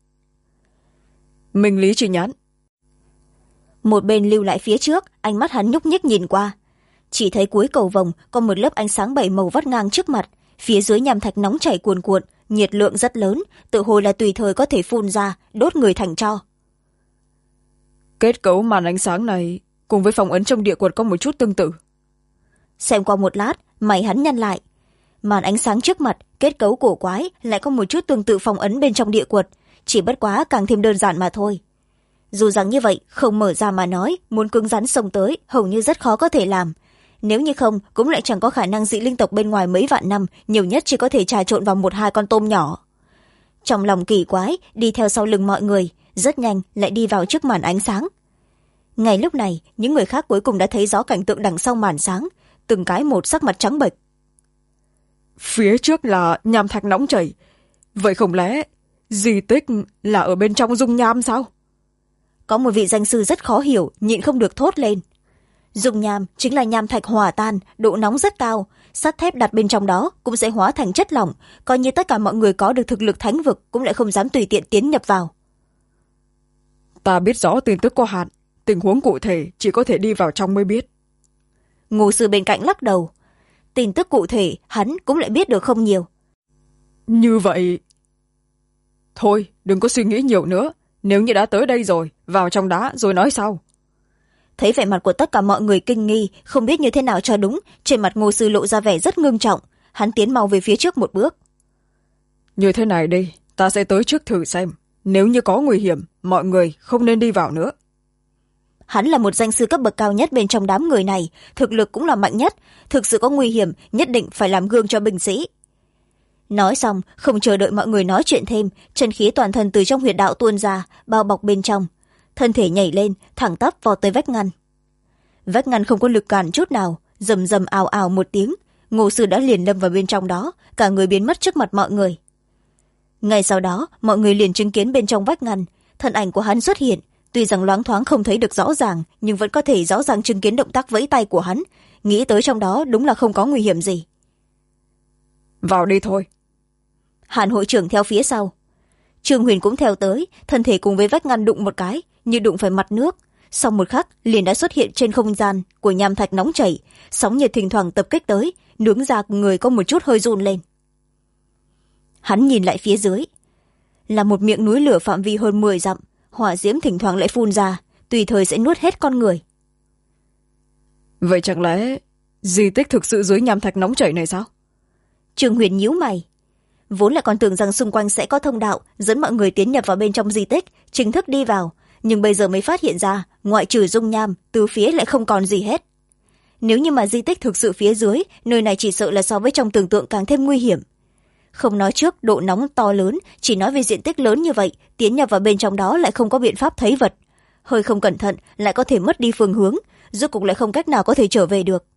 Minh lý chỉ nhãn. Một bên lưu lại phía trước, ánh mắt hắn nhúc nhích nhìn qua, chỉ thấy cuối cầu vồng có một lớp ánh sáng 7 màu vắt ngang trước mặt, phía dưới nham thạch nóng chảy cuồn cuộn, nhiệt lượng rất lớn, tự hồ là tùy thời có thể phun ra, đốt người thành tro. Kết cấu màn ánh sáng này cùng với phong ấn trong địa quật có một chút tương tự. Xem qua một lát, mày hắn nhăn lại. Màn ánh sáng trước mặt, kết cấu cổ quái, lại có một chút tương tự phong ấn bên trong địa quật, chỉ bất quá càng thêm đơn giản mà thôi. Dù rằng như vậy, không mở ra mà nói, muốn cứng rắn xông tới, hầu như rất khó có thể làm. Nếu như không, cũng lại chẳng có khả năng dị linh tộc bên ngoài mấy vạn năm, nhiều nhất chỉ có thể trà trộn vào 1-2 con tôm nhỏ. Trong lòng kỳ quái, đi theo sau lưng mọi người, rất nhanh lại đi vào trước màn ánh sáng. Ngay lúc này những người khác cuối cùng đã thấy rõ cảnh tượng đằng sau màn sáng, từng cái một sắc mặt trắng bệch. Phía trước là nham thạch nóng chảy, vậy không lẽ di tích là ở bên trong dung nham sao? Có một vị danh sư rất khó hiểu, nhịn không được thốt lên. Dung nham chính là nham thạch hòa tan, độ nóng rất cao, sắt thép đặt bên trong đó cũng sẽ hóa thành chất lỏng, coi như tất cả mọi người có được thực lực thánh vực cũng lại không dám tùy tiện tiến nhập vào. Ta biết rõ tin tức có hạn, tình huống cụ thể chỉ có thể đi vào trong mới biết. Ngô sư bên cạnh lắc đầu. Tin tức cụ thể hắn cũng lại biết được không nhiều. Như vậy... Thôi, đừng có suy nghĩ nhiều nữa. Nếu như đã tới đây rồi, vào trong đá rồi nói sau. Thấy vẻ mặt của tất cả mọi người kinh nghi, không biết như thế nào cho đúng, trên mặt Ngô sư lộ ra vẻ rất ngưng trọng. Hắn tiến mau về phía trước một bước. Như thế này đi, ta sẽ tới trước thử xem. Nếu như có nguy hiểm, mọi người không nên đi vào nữa. Hắn là một danh sư cấp bậc cao nhất bên trong đám người này, thực lực cũng là mạnh nhất, thực sự có nguy hiểm nhất định phải làm gương cho binh sĩ. Nói xong, không chờ đợi mọi người nói chuyện thêm, chân khí toàn thân từ trong huyệt đạo tuôn ra, bao bọc bên trong. Thân thể nhảy lên, thẳng tắp vào tới vách ngăn. Vách ngăn không có lực cản chút nào, rầm rầm ào ào một tiếng, Ngô sư đã liền lâm vào bên trong đó, cả người biến mất trước mặt mọi người. Ngay sau đó, mọi người liền chứng kiến bên trong vách ngăn, thân ảnh của hắn xuất hiện, tuy rằng loáng thoáng không thấy được rõ ràng, nhưng vẫn có thể rõ ràng chứng kiến động tác vẫy tay của hắn, nghĩ tới trong đó đúng là không có nguy hiểm gì. Vào đi thôi. Hàn hội trưởng theo phía sau. Trương Huyền cũng theo tới, thân thể cùng với vách ngăn đụng một cái, như đụng phải mặt nước. Sau một khắc, liền đã xuất hiện trên không gian của nham thạch nóng chảy, sóng nhiệt thỉnh thoảng tập kích tới, nướng ra người có một chút hơi run lên. Hắn nhìn lại phía dưới. Là một miệng núi lửa phạm vi hơn 10 dặm, hỏa diễm thỉnh thoảng lại phun ra, tùy thời sẽ nuốt hết con người. Vậy chẳng lẽ di tích thực sự dưới nham thạch nóng chảy này sao? Trương Huyền nhíu mày. Vốn lại còn tưởng rằng xung quanh sẽ có thông đạo dẫn mọi người tiến nhập vào bên trong di tích, chính thức đi vào, nhưng bây giờ mới phát hiện ra ngoại trừ dung nham, từ phía lại không còn gì hết. Nếu như mà di tích thực sự phía dưới, nơi này chỉ sợ là so với trong tưởng tượng càng thêm nguy hiểm. Không nói trước độ nóng to lớn, chỉ nói về diện tích lớn như vậy, tiến nhập vào bên trong đó lại không có biện pháp thấy vật, hơi không cẩn thận lại có thể mất đi phương hướng, rốt cục lại không cách nào có thể trở về được.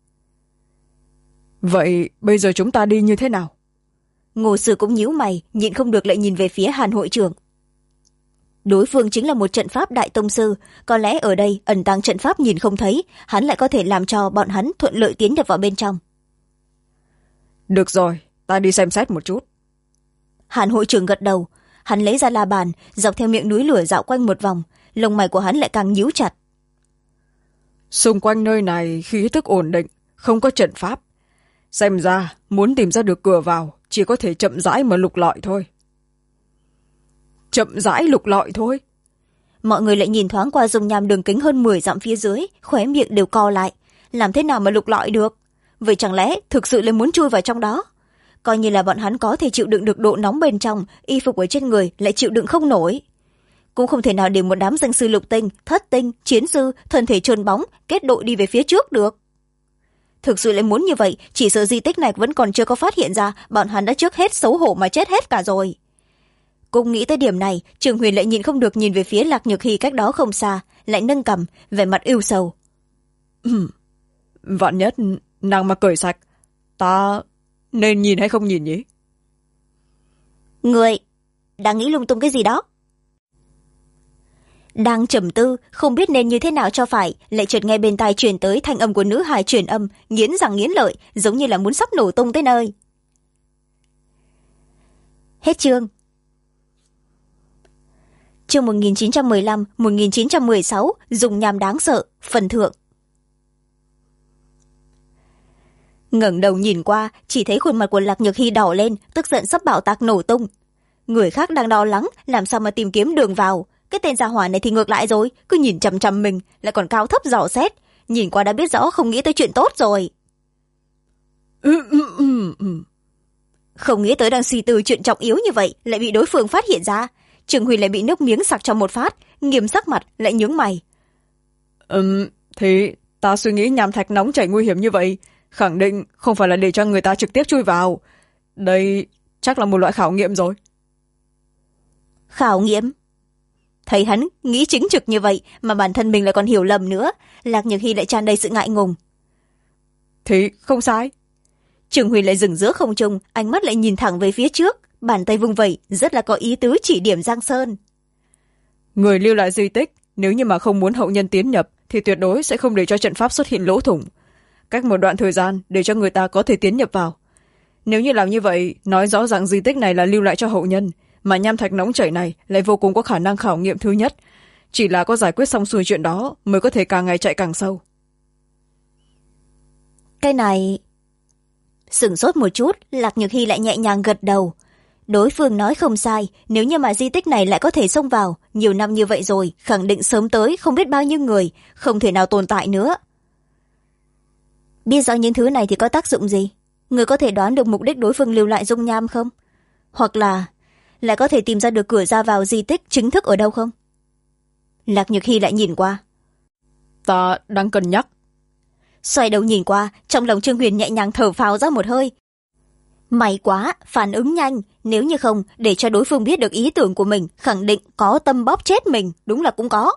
Vậy bây giờ chúng ta đi như thế nào? Ngô sư cũng nhíu mày, nhịn không được lại nhìn về phía Hàn hội trưởng. Đối phương chính là một trận pháp đại tông sư, có lẽ ở đây ẩn tàng trận pháp nhìn không thấy, hắn lại có thể làm cho bọn hắn thuận lợi tiến nhập vào bên trong. Được rồi, ta đi xem xét một chút. Hàn hội trưởng gật đầu, hắn lấy ra la bàn, dọc theo miệng núi lửa dạo quanh một vòng, lông mày của hắn lại càng nhíu chặt. Xung quanh nơi này khí tức ổn định, không có trận pháp. Xem ra, muốn tìm ra được cửa vào, chỉ có thể chậm rãi mà lục lọi thôi. Chậm rãi lục lọi thôi? Mọi người lại nhìn thoáng qua dung nham đường kính hơn 10 dặm phía dưới, khóe miệng đều co lại. Làm thế nào mà lục lọi được? Vậy chẳng lẽ thực sự là muốn chui vào trong đó? Coi như là bọn hắn có thể chịu đựng được độ nóng bên trong, y phục ở trên người lại chịu đựng không nổi. Cũng không thể nào để một đám danh sư lục tinh, thất tinh, chiến sư, thân thể trơn bóng, kết đội đi về phía trước được. Thực sự lại muốn như vậy, chỉ sợ di tích này vẫn còn chưa có phát hiện ra, bọn hắn đã trước hết xấu hổ mà chết hết cả rồi. Cũng nghĩ tới điểm này, Trường Huyền lại nhịn không được nhìn về phía Lạc Nhược Hy cách đó không xa, lại nâng cằm, vẻ mặt ưu sầu. Vạn nhất nàng mà cởi sạch, ta nên nhìn hay không nhìn nhỉ? Người đang nghĩ lung tung cái gì đó? Đang trầm tư, không biết nên như thế nào cho phải, lại chợt nghe bên tai truyền tới thanh âm của nữ hài truyền âm, nghiến răng nghiến lợi, giống như là muốn sắp nổ tung tới nơi. Hết chương. Chương 1915-1916, dùng nham đáng sợ, phần thượng. Ngẩng đầu nhìn qua, chỉ thấy khuôn mặt của Lạc Nhược Hy đỏ lên, tức giận sắp bạo tạc nổ tung. Người khác đang lo lắng, làm sao mà tìm kiếm đường vào. Cái tên gia hỏa này thì ngược lại rồi, cứ nhìn chằm chằm mình, lại còn cao thấp dò xét. Nhìn qua đã biết rõ không nghĩ tới chuyện tốt rồi. Không nghĩ tới đang suy tư chuyện trọng yếu như vậy, lại bị đối phương phát hiện ra. Trường Huy lại bị nước miếng sặc trong một phát, nghiêm sắc mặt, lại nhướng mày. Thì ta suy nghĩ nham thạch nóng chảy nguy hiểm như vậy, khẳng định không phải là để cho người ta trực tiếp chui vào. Đây chắc là một loại khảo nghiệm rồi. Khảo nghiệm? Thấy hắn nghĩ chính trực như vậy mà bản thân mình lại còn hiểu lầm nữa. Lạc Nhược Hy lại tràn đầy sự ngại ngùng. Thì không sai. Trường Huyền lại dừng giữa không trung, ánh mắt lại nhìn thẳng về phía trước, bàn tay vung vẩy rất là có ý tứ chỉ điểm Giang Sơn. Người lưu lại di tích, nếu như mà không muốn hậu nhân tiến nhập thì tuyệt đối sẽ không để cho trận pháp xuất hiện lỗ thủng. Cách một đoạn thời gian để cho người ta có thể tiến nhập vào. Nếu như làm như vậy, nói rõ ràng di tích này là lưu lại cho hậu nhân, mà nham thạch nóng chảy này lại vô cùng có khả năng khảo nghiệm thứ nhất. Chỉ là có giải quyết xong xuôi chuyện đó mới có thể càng ngày chạy càng sâu. Cái này... Sửng sốt một chút, Lạc Nhược Hy lại nhẹ nhàng gật đầu. Đối phương nói không sai, nếu như mà di tích này lại có thể xông vào, nhiều năm như vậy rồi, khẳng định sớm tới không biết bao nhiêu người, không thể nào tồn tại nữa. Biết rõ những thứ này thì có tác dụng gì? Người có thể đoán được mục đích đối phương lưu lại dung nham không? Hoặc là lại có thể tìm ra được cửa ra vào di tích chính thức ở đâu không? Lạc Nhược Hy lại nhìn qua. Ta đang cân nhắc. Xoay đầu nhìn qua, trong lòng Trương Huyền nhẹ nhàng thở phào ra một hơi. May quá, phản ứng nhanh, nếu như không, để cho đối phương biết được ý tưởng của mình, khẳng định có tâm bóp chết mình, đúng là cũng có.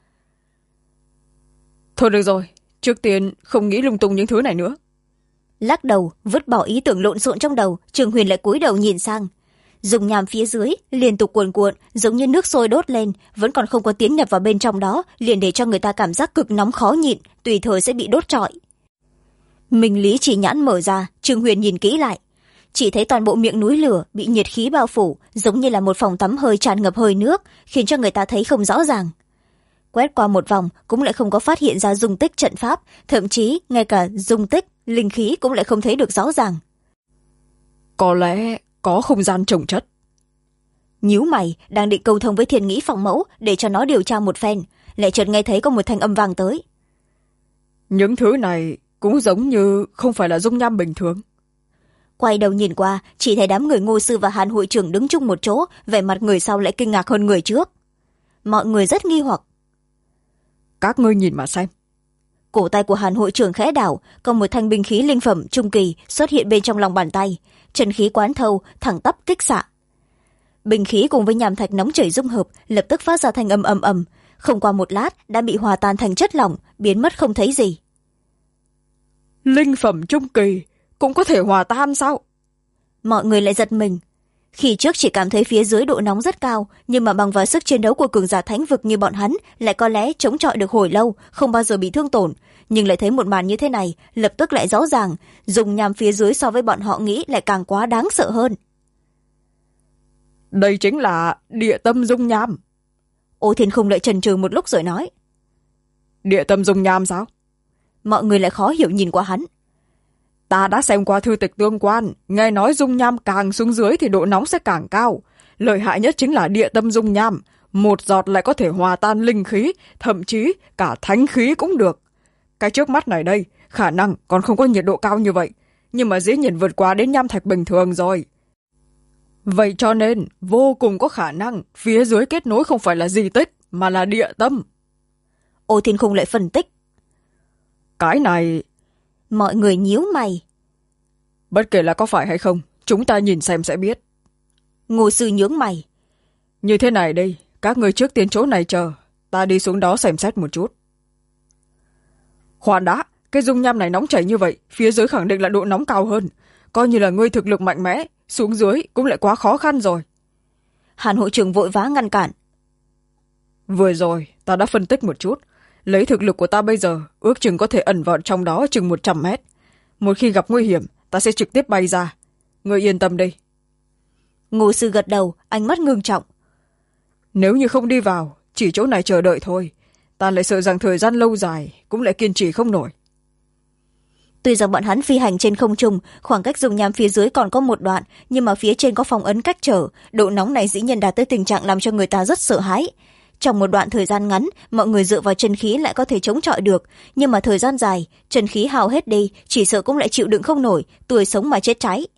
Thôi được rồi, trước tiên không nghĩ lung tung những thứ này nữa. Lắc đầu, vứt bỏ ý tưởng lộn xộn trong đầu, Trương Huyền lại cúi đầu nhìn sang. Dùng nham phía dưới, liên tục cuồn cuộn, giống như nước sôi đốt lên, vẫn còn không có tiến nhập vào bên trong đó, liền để cho người ta cảm giác cực nóng khó nhịn, tùy thời sẽ bị đốt trọi. Minh Lý chỉ nhãn mở ra, Trương Huyền nhìn kỹ lại. Chỉ thấy toàn bộ miệng núi lửa bị nhiệt khí bao phủ, giống như là một phòng tắm hơi tràn ngập hơi nước, khiến cho người ta thấy không rõ ràng. Quét qua một vòng cũng lại không có phát hiện ra dung tích trận pháp, thậm chí ngay cả dung tích linh khí cũng lại không thấy được rõ ràng. Có lẽ có không gian trồng chất. Nhíu mày, đang định câu thông với Thiên Nghĩ Phòng Mẫu để cho nó điều tra một phen, lại chợt nghe thấy có một thanh âm vang tới. Những thứ này cũng giống như không phải là dung nham bình thường. Quay đầu nhìn qua, chỉ thấy đám người Ngô Sư và Hàn hội trưởng đứng chung một chỗ, vẻ mặt người sau lại kinh ngạc hơn người trước. Mọi người rất nghi hoặc. Các ngươi nhìn mà xem. Cổ tay của Hàn hội trưởng khẽ đảo, còn một thanh binh khí linh phẩm trung kỳ xuất hiện bên trong lòng bàn tay, chân khí quán thâu, thẳng tắp kích xạ. Binh khí cùng với nham thạch nóng chảy dung hợp, lập tức phát ra thanh âm ầm ầm, không qua một lát đã bị hòa tan thành chất lỏng, biến mất không thấy gì. Linh phẩm trung kỳ cũng có thể hòa tan sao? Mọi người lại giật mình. Khi trước chỉ cảm thấy phía dưới độ nóng rất cao, nhưng mà bằng vào sức chiến đấu của cường giả thánh vực như bọn hắn, lại có lẽ chống chọi được hồi lâu, không bao giờ bị thương tổn. Nhưng lại thấy một màn như thế này, lập tức lại rõ ràng, dùng nham phía dưới so với bọn họ nghĩ lại càng quá đáng sợ hơn. Đây chính là địa tâm dung nham. Ô Thiên Khung lại chần chừ một lúc rồi nói. Địa tâm dung nham sao? Mọi người lại khó hiểu nhìn qua hắn. Ta đã xem qua thư tịch tương quan, nghe nói dung nham càng xuống dưới thì độ nóng sẽ càng cao. Lợi hại nhất chính là địa tâm dung nham, một giọt lại có thể hòa tan linh khí, thậm chí cả thánh khí cũng được. Cái trước mắt này đây, khả năng còn không có nhiệt độ cao như vậy, nhưng mà dĩ nhiên vượt qua đến nham thạch bình thường rồi. Vậy cho nên, vô cùng có khả năng phía dưới kết nối không phải là di tích, mà là địa tâm. Ô Thiên Khung lại phân tích. Cái này... Mọi người nhíu mày. Bất kể là có phải hay không, chúng ta nhìn xem sẽ biết. Ngô Sư nhướng mày. Như thế này đi, các người trước tiên chỗ này chờ, ta đi xuống đó xem xét một chút. Khoan đã, cái dung nham này nóng chảy như vậy, phía dưới khẳng định là độ nóng cao hơn. Coi như là ngươi thực lực mạnh mẽ, xuống dưới cũng lại quá khó khăn rồi. Hàn hội trưởng vội vã ngăn cản. Vừa rồi, ta đã phân tích một chút. Lấy thực lực của ta bây giờ, ước chừng có thể ẩn vào trong đó chừng 100 mét. Một khi gặp nguy hiểm, ta sẽ trực tiếp bay ra. Ngươi yên tâm đi. Ngô Sư gật đầu, ánh mắt ngưng trọng. Nếu như không đi vào, chỉ chỗ này chờ đợi thôi. Ta lại sợ rằng thời gian lâu dài, cũng lại kiên trì không nổi. Tuy rằng bọn hắn phi hành trên không trung, khoảng cách dung nham phía dưới còn có một đoạn, nhưng mà phía trên có phong ấn cách trở, độ nóng này dĩ nhiên đạt tới tình trạng làm cho người ta rất sợ hãi. Trong một đoạn thời gian ngắn, mọi người dựa vào chân khí lại có thể chống chọi được, nhưng mà thời gian dài, chân khí hao hết đi, chỉ sợ cũng lại chịu đựng không nổi, tươi sống mà chết cháy.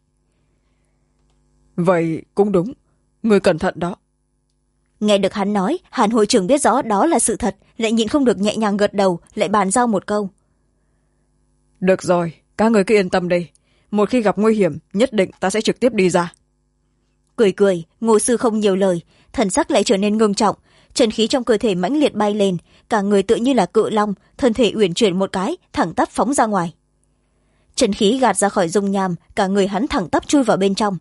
Vậy cũng đúng, người cẩn thận đó. Nghe được hắn nói, Hàn hội trưởng biết rõ đó là sự thật, lại nhịn không được nhẹ nhàng gật đầu, lại bàn giao một câu. Được rồi, các người cứ yên tâm đi. Một khi gặp nguy hiểm, nhất định ta sẽ trực tiếp đi ra. Cười cười, Ngô Sư không nhiều lời, thần sắc lại trở nên ngưng trọng. chân khí trong cơ thể mãnh liệt bay lên, cả người tựa như là cự long, thân thể uyển chuyển một cái, thẳng tắp phóng ra ngoài. Chân khí gạt ra khỏi dung nham, cả người hắn thẳng tắp chui vào bên trong.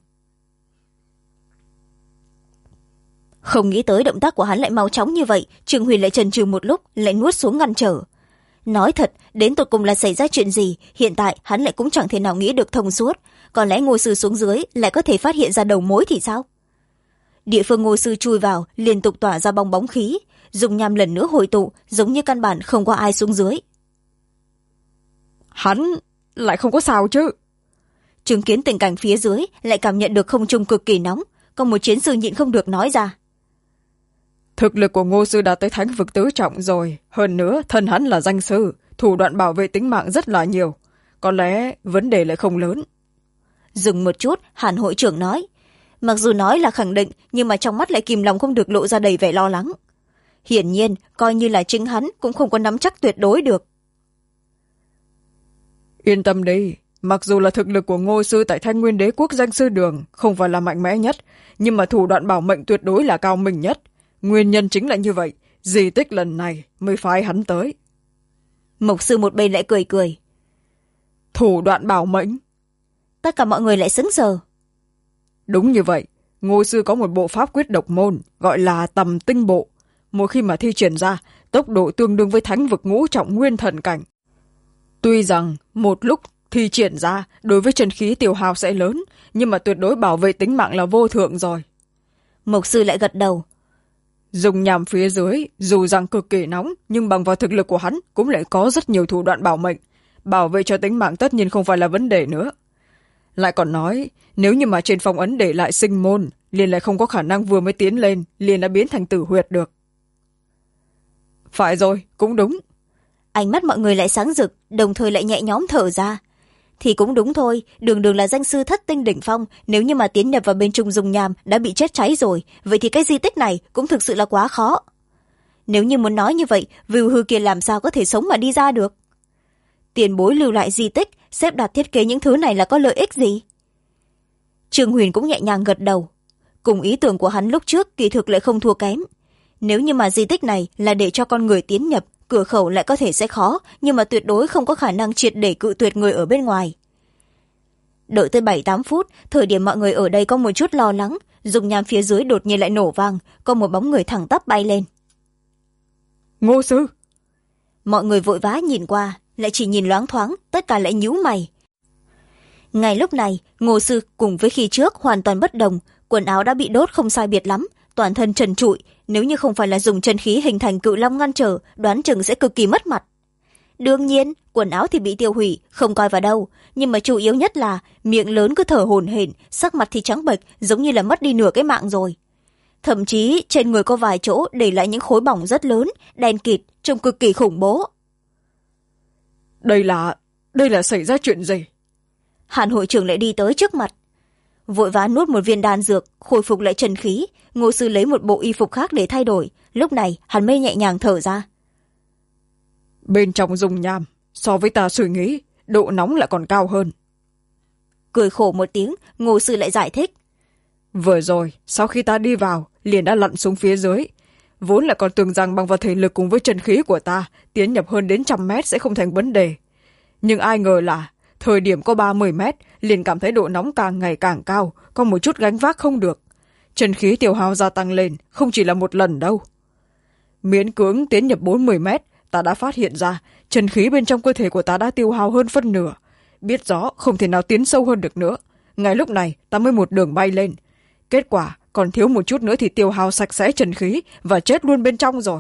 Không nghĩ tới động tác của hắn lại mau chóng như vậy, Trương Huyền lại chần chừ một lúc, lại nuốt xuống ngăn trở. Nói thật, đến tột cùng là xảy ra chuyện gì, hiện tại hắn lại cũng chẳng thể nào nghĩ được thông suốt. Có lẽ Ngô sư xuống dưới lại có thể phát hiện ra đầu mối thì sao? Địa phương Ngô sư chui vào liên tục tỏa ra bong bóng khí, dung nham lần nữa hội tụ, giống như căn bản không có ai xuống dưới. Hắn lại không có sao chứ? Chứng kiến tình cảnh phía dưới, lại cảm nhận được không trung cực kỳ nóng, có một chiến sư nhịn không được nói ra. Thực lực của Ngô sư đã tới thánh vực tứ trọng rồi, hơn nữa thân hắn là danh sư, thủ đoạn bảo vệ tính mạng rất là nhiều, có lẽ vấn đề lại không lớn. Dừng một chút, Hàn hội trưởng nói. Mặc dù nói là khẳng định, nhưng mà trong mắt lại kìm lòng không được lộ ra đầy vẻ lo lắng. Hiển nhiên, coi như là chính hắn cũng không có nắm chắc tuyệt đối được. Yên tâm đi, mặc dù là thực lực của Ngô sư tại Thanh Nguyên Đế quốc danh sư đường không phải là mạnh mẽ nhất, nhưng mà thủ đoạn bảo mệnh tuyệt đối là cao minh nhất. Nguyên nhân chính là như vậy, di tích lần này mới phái hắn tới. Mộc sư một bên lại cười cười. Thủ đoạn bảo mệnh? Tất cả mọi người lại sững sờ. Đúng như vậy, Ngô sư có một bộ pháp quyết độc môn, gọi là tầm tinh bộ. Mỗi khi mà thi triển ra, tốc độ tương đương với thánh vực ngũ trọng nguyên thần cảnh. Tuy rằng một lúc thi triển ra, đối với chân khí tiêu hao sẽ lớn, nhưng mà tuyệt đối bảo vệ tính mạng là vô thượng rồi. Mộc sư lại gật đầu. Dùng nhằm phía dưới, dù rằng cực kỳ nóng, nhưng bằng vào thực lực của hắn cũng lại có rất nhiều thủ đoạn bảo mệnh. Bảo vệ cho tính mạng tất nhiên không phải là vấn đề nữa. Lại còn nói, nếu như mà trên phong ấn để lại sinh môn, liền lại không có khả năng vừa mới tiến lên, liền đã biến thành tử huyệt được. Phải rồi, cũng đúng. Ánh mắt mọi người lại sáng rực, đồng thời lại nhẹ nhõm thở ra. Thì cũng đúng thôi, đường đường là danh sư thất tinh đỉnh phong, nếu như mà tiến nhập vào bên trong dung nham đã bị chết cháy rồi, vậy thì cái di tích này cũng thực sự là quá khó. Nếu như muốn nói như vậy, Vưu Hư kia làm sao có thể sống mà đi ra được? Tiền bối lưu lại di tích, xếp đặt thiết kế những thứ này là có lợi ích gì? Trương Huyền cũng nhẹ nhàng gật đầu. Cùng ý tưởng của hắn lúc trước kỳ thực lại không thua kém. Nếu như mà di tích này là để cho con người tiến nhập, cửa khẩu lại có thể sẽ khó, nhưng mà tuyệt đối không có khả năng triệt để cự tuyệt người ở bên ngoài. Đợi tới 7-8 phút, thời điểm mọi người ở đây có một chút lo lắng, dung nham phía dưới đột nhiên lại nổ vang, có một bóng người thẳng tắp bay lên. Ngô sư! Mọi người vội vã nhìn qua, lại chỉ nhìn loáng thoáng, tất cả lại nhíu mày. Ngay lúc này, Ngô sư cùng với khi trước hoàn toàn bất đồng, quần áo đã bị đốt không sai biệt lắm, toàn thân trần trụi, nếu như không phải là dùng chân khí hình thành cự long ngăn trở, đoán chừng sẽ cực kỳ mất mặt. Đương nhiên, quần áo thì bị tiêu hủy, không coi vào đâu, nhưng mà chủ yếu nhất là miệng lớn cứ thở hổn hển, sắc mặt thì trắng bệch, giống như là mất đi nửa cái mạng rồi. Thậm chí trên người có vài chỗ để lại những khối bỏng rất lớn, đen kịt, trông cực kỳ khủng bố. Đây là xảy ra chuyện gì? Hàn hội trưởng lại đi tới trước mặt. Vội vã nuốt một viên đan dược, khôi phục lại chân khí, Ngô sư lấy một bộ y phục khác để thay đổi, lúc này hắn mới nhẹ nhàng thở ra. Bên trong dung nham, so với ta suy nghĩ, độ nóng lại còn cao hơn. Cười khổ một tiếng, Ngô sư lại giải thích. Vừa rồi, sau khi ta đi vào, liền đã lặn xuống phía dưới. Vốn là còn tưởng rằng bằng vào thể lực cùng với chân khí của ta, tiến nhập hơn đến 100 mét sẽ không thành vấn đề. Nhưng ai ngờ là, thời điểm có 30 mét, liền cảm thấy độ nóng càng ngày càng cao, có một chút gánh vác không được. Chân khí tiêu hao gia tăng lên, không chỉ là một lần đâu. Miễn cưỡng tiến nhập 40 mét, ta đã phát hiện ra, chân khí bên trong cơ thể của ta đã tiêu hao hơn phân nửa. Biết rõ không thể nào tiến sâu hơn được nữa. Ngay lúc này, ta mới một đường bay lên. Kết quả, còn thiếu một chút nữa thì tiêu hao sạch sẽ chân khí và chết luôn bên trong rồi.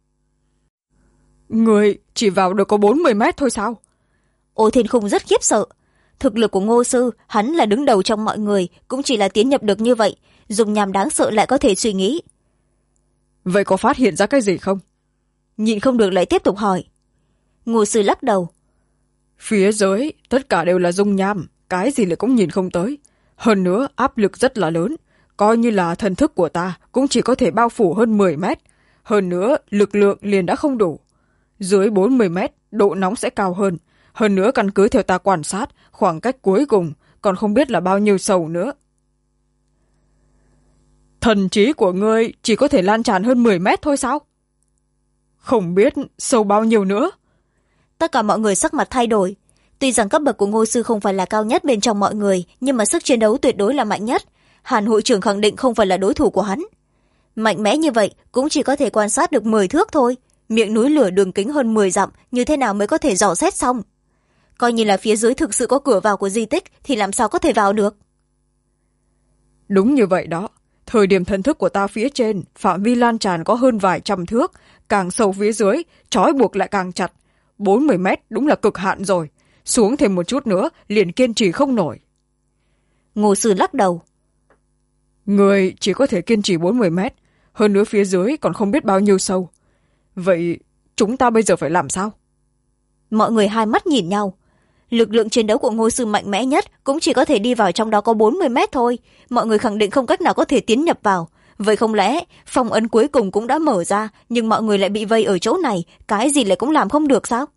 Người chỉ vào được có 40 mét thôi sao? Ô Thiên Khung rất khiếp sợ. Thực lực của Ngô sư, hắn là đứng đầu trong mọi người, cũng chỉ là tiến nhập được như vậy, dùng nhằm đáng sợ lại có thể suy nghĩ. Vậy có phát hiện ra cái gì không? Nhịn không được lại tiếp tục hỏi. Ngô sư lắc đầu. Phía dưới, tất cả đều là dung nham, cái gì lại cũng nhìn không tới. Hơn nữa, áp lực rất là lớn. Coi như là thần thức của ta cũng chỉ có thể bao phủ hơn 10 mét. Hơn nữa, lực lượng liền đã không đủ. Dưới 40 mét, độ nóng sẽ cao hơn. Hơn nữa, căn cứ theo ta quan sát, khoảng cách cuối cùng còn không biết là bao nhiêu sầu nữa. Thần trí của ngươi chỉ có thể lan tràn hơn 10 mét thôi sao? Không biết sâu bao nhiêu nữa. Tất cả mọi người sắc mặt thay đổi. Tuy rằng cấp bậc của Ngô sư không phải là cao nhất bên trong mọi người, nhưng mà sức chiến đấu tuyệt đối là mạnh nhất. Hàn hội trưởng khẳng định không phải là đối thủ của hắn. Mạnh mẽ như vậy cũng chỉ có thể quan sát được 10 thước thôi. Miệng núi lửa đường kính hơn 10 dặm, như thế nào mới có thể dò xét xong? Coi như là phía dưới thực sự có cửa vào của di tích thì làm sao có thể vào được? Đúng như vậy đó. Thời điểm thần thức của ta phía trên, phạm vi lan tràn có hơn vài trăm thước, càng sâu phía dưới, trói buộc lại càng chặt. 40 mét đúng là cực hạn rồi. Xuống thêm một chút nữa, liền kiên trì không nổi. Ngô sư lắc đầu. Người chỉ có thể kiên trì 40 mét, hơn nữa phía dưới còn không biết bao nhiêu sâu. Vậy chúng ta bây giờ phải làm sao? Mọi người hai mắt nhìn nhau. Lực lượng chiến đấu của Ngô sư mạnh mẽ nhất cũng chỉ có thể đi vào trong đó có 40 mét thôi. Mọi người khẳng định không cách nào có thể tiến nhập vào. Vậy không lẽ phong ấn cuối cùng cũng đã mở ra, nhưng mọi người lại bị vây ở chỗ này, cái gì lại cũng làm không được sao?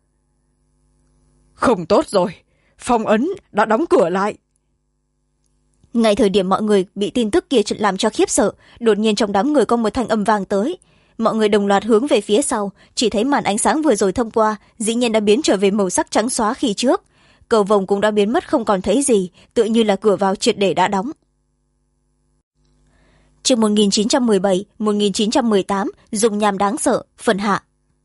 Không tốt rồi, phong ấn đã đóng cửa lại. Ngay thời điểm mọi người bị tin tức kia làm cho khiếp sợ, đột nhiên trong đám người có một thanh âm vang tới. Mọi người đồng loạt hướng về phía sau, chỉ thấy màn ánh sáng vừa rồi thông qua dĩ nhiên đã biến trở về màu sắc trắng xóa khi trước. Cầu vồng cũng đã biến mất không còn thấy gì, tựa như là cửa vào triệt để đã đóng. Chương 1917-1918, dùng nham đáng sợ, phần hạ.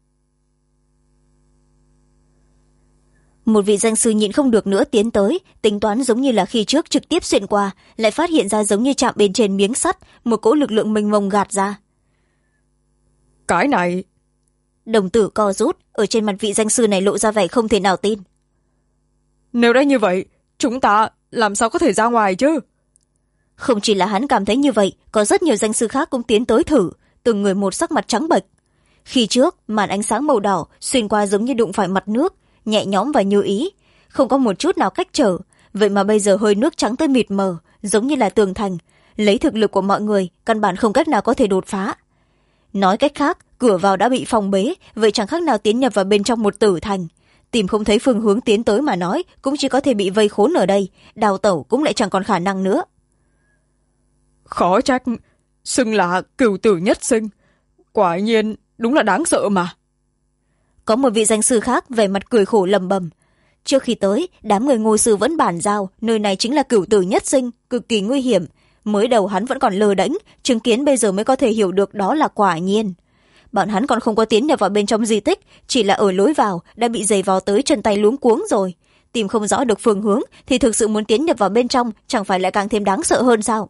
Một vị danh sư nhịn không được nữa tiến tới, tính toán giống như là khi trước trực tiếp xuyên qua, lại phát hiện ra giống như chạm bên trên miếng sắt, một cỗ lực lượng mênh mông gạt ra. Cái này... Đồng tử co rút, ở trên mặt vị danh sư này lộ ra vẻ không thể nào tin. Nếu đã như vậy, chúng ta làm sao có thể ra ngoài chứ? Không chỉ là hắn cảm thấy như vậy, có rất nhiều danh sư khác cũng tiến tới thử, từng người một sắc mặt trắng bệch. Khi trước, màn ánh sáng màu đỏ xuyên qua giống như đụng phải mặt nước, nhẹ nhõm và như ý, không có một chút nào cách trở. Vậy mà bây giờ hơi nước trắng tới mịt mờ, giống như là tường thành, lấy thực lực của mọi người, căn bản không cách nào có thể đột phá. Nói cách khác, cửa vào đã bị phong bế, vậy chẳng khác nào tiến nhập vào bên trong một tử thành. Tìm không thấy phương hướng tiến tới mà nói, cũng chỉ có thể bị vây khốn ở đây, đào tẩu cũng lại chẳng còn khả năng nữa. Khó trách, xưng là cửu tử nhất sinh. Quả nhiên, đúng là đáng sợ mà. Có một vị danh sư khác vẻ mặt cười khổ lầm bầm. Trước khi tới, đám người Ngô sư vẫn bàn giao, nơi này chính là cửu tử nhất sinh, cực kỳ nguy hiểm. Mới đầu hắn vẫn còn lơ đễnh, chứng kiến bây giờ mới có thể hiểu được đó là quả nhiên. Bọn hắn còn không có tiến nhập vào bên trong di tích, chỉ là ở lối vào đã bị giày vò tới chân tay luống cuống rồi. Tìm không rõ được phương hướng thì thực sự muốn tiến nhập vào bên trong chẳng phải lại càng thêm đáng sợ hơn sao?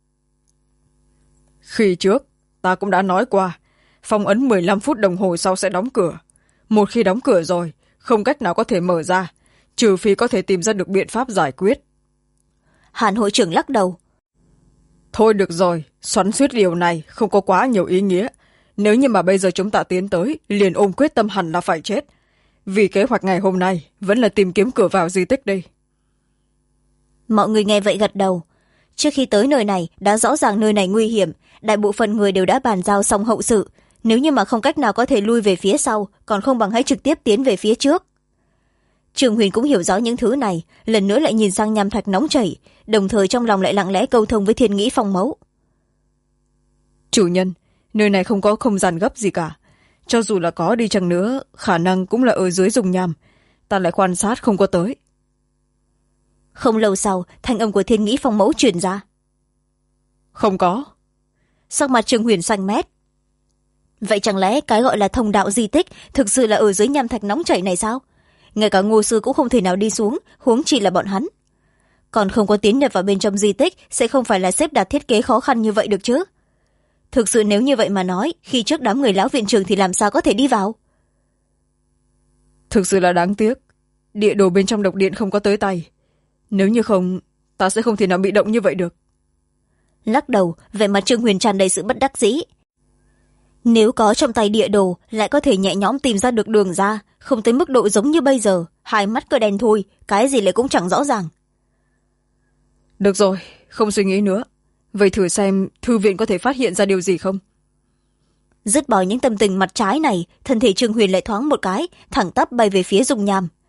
Khi trước, ta cũng đã nói qua, phong ấn 15 phút đồng hồ sau sẽ đóng cửa. Một khi đóng cửa rồi, không cách nào có thể mở ra, trừ phi có thể tìm ra được biện pháp giải quyết. Hàn hội trưởng lắc đầu. Thôi được rồi, xoắn xuýt điều này không có quá nhiều ý nghĩa. Nếu như mà bây giờ chúng ta tiến tới, liền ôm quyết tâm hẳn là phải chết. Vì kế hoạch ngày hôm nay vẫn là tìm kiếm cửa vào di tích đây. Mọi người nghe vậy gật đầu. Trước khi tới nơi này, đã rõ ràng nơi này nguy hiểm, đại bộ phận người đều đã bàn giao xong hậu sự. Nếu như mà không cách nào có thể lui về phía sau, còn không bằng hãy trực tiếp tiến về phía trước. Trường Huyền cũng hiểu rõ những thứ này, lần nữa lại nhìn sang nham thạch nóng chảy, đồng thời trong lòng lại lặng lẽ câu thông với Thiên Nghĩ Phong mẫu. Chủ nhân, nơi này không có không gian gấp gì cả. Cho dù là có đi chăng nữa, khả năng cũng là ở dưới dung nham. Ta lại quan sát không có tới. Không lâu sau, thanh âm của Thiên Nghĩ Phong mẫu truyền ra. Không có. Sắc mặt Trường Huyền xanh mét. Vậy chẳng lẽ cái gọi là thông đạo di tích thực sự là ở dưới nham thạch nóng chảy này sao? Ngay cả Ngô sư cũng không thể nào đi xuống, huống chi là bọn hắn. Còn không có tiến nhập vào bên trong di tích sẽ không phải là xếp đặt thiết kế khó khăn như vậy được chứ? Thực sự nếu như vậy mà nói, khi trước đám người lão viện trưởng thì làm sao có thể đi vào? Thực sự là đáng tiếc. Địa đồ bên trong độc điện không có tới tay. Nếu như không, ta sẽ không thể nào bị động như vậy được. Lắc đầu, vẻ mặt Trương Huyền tràn đầy sự bất đắc dĩ. Nếu có trong tay địa đồ, lại có thể nhẹ nhõm tìm ra được đường ra, không tới mức độ giống như bây giờ, hai mắt cứ đen thui, cái gì lại cũng chẳng rõ ràng. Được rồi, không suy nghĩ nữa. Vậy thử xem thư viện có thể phát hiện ra điều gì không? Dứt bỏ những tâm tình mặt trái này, thân thể Trương Huyền lại thoáng một cái, thẳng tắp bay về phía dung nham.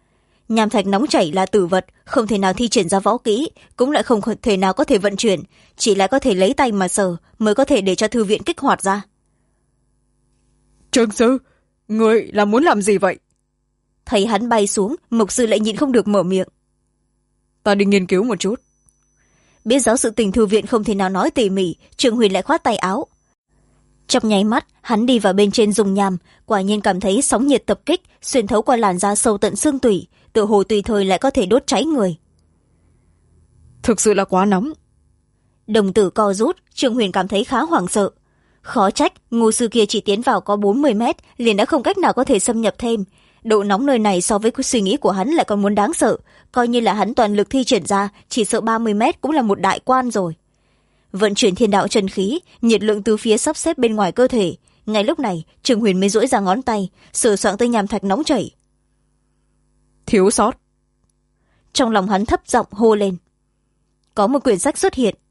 Nham thạch nóng chảy là tử vật, không thể nào thi triển ra võ kỹ, cũng lại không thể nào có thể vận chuyển, chỉ lại có thể lấy tay mà sờ mới có thể để cho thư viện kích hoạt ra. Trường sư, người là muốn làm gì vậy? Thấy hắn bay xuống, mục sư lại nhịn không được mở miệng. Ta đi nghiên cứu một chút. Biết rõ sự tình thư viện không thể nào nói tỉ mỉ, Trường Huyền lại khoát tay áo. Trong nháy mắt, hắn đi vào bên trên dung nham, quả nhiên cảm thấy sóng nhiệt tập kích, xuyên thấu qua làn da sâu tận xương tủy, tựa hồ tùy thời lại có thể đốt cháy người. Thực sự là quá nóng. Đồng tử co rút, Trường Huyền cảm thấy khá hoảng sợ. Khó trách, ngu sư kia chỉ tiến vào có 40 mét, liền đã không cách nào có thể xâm nhập thêm. Độ nóng nơi này so với suy nghĩ của hắn lại còn muốn đáng sợ, coi như là hắn toàn lực thi triển ra, chỉ sợ 30 mét cũng là một đại quan rồi. Vận chuyển thiên đạo chân khí, nhiệt lượng từ phía sắp xếp bên ngoài cơ thể. Ngay lúc này, Trường Huyền mới duỗi ra ngón tay, sờ soạng tới nham thạch nóng chảy. Thiếu sót. Trong lòng hắn thấp giọng hô lên. Có một quyển sách xuất hiện.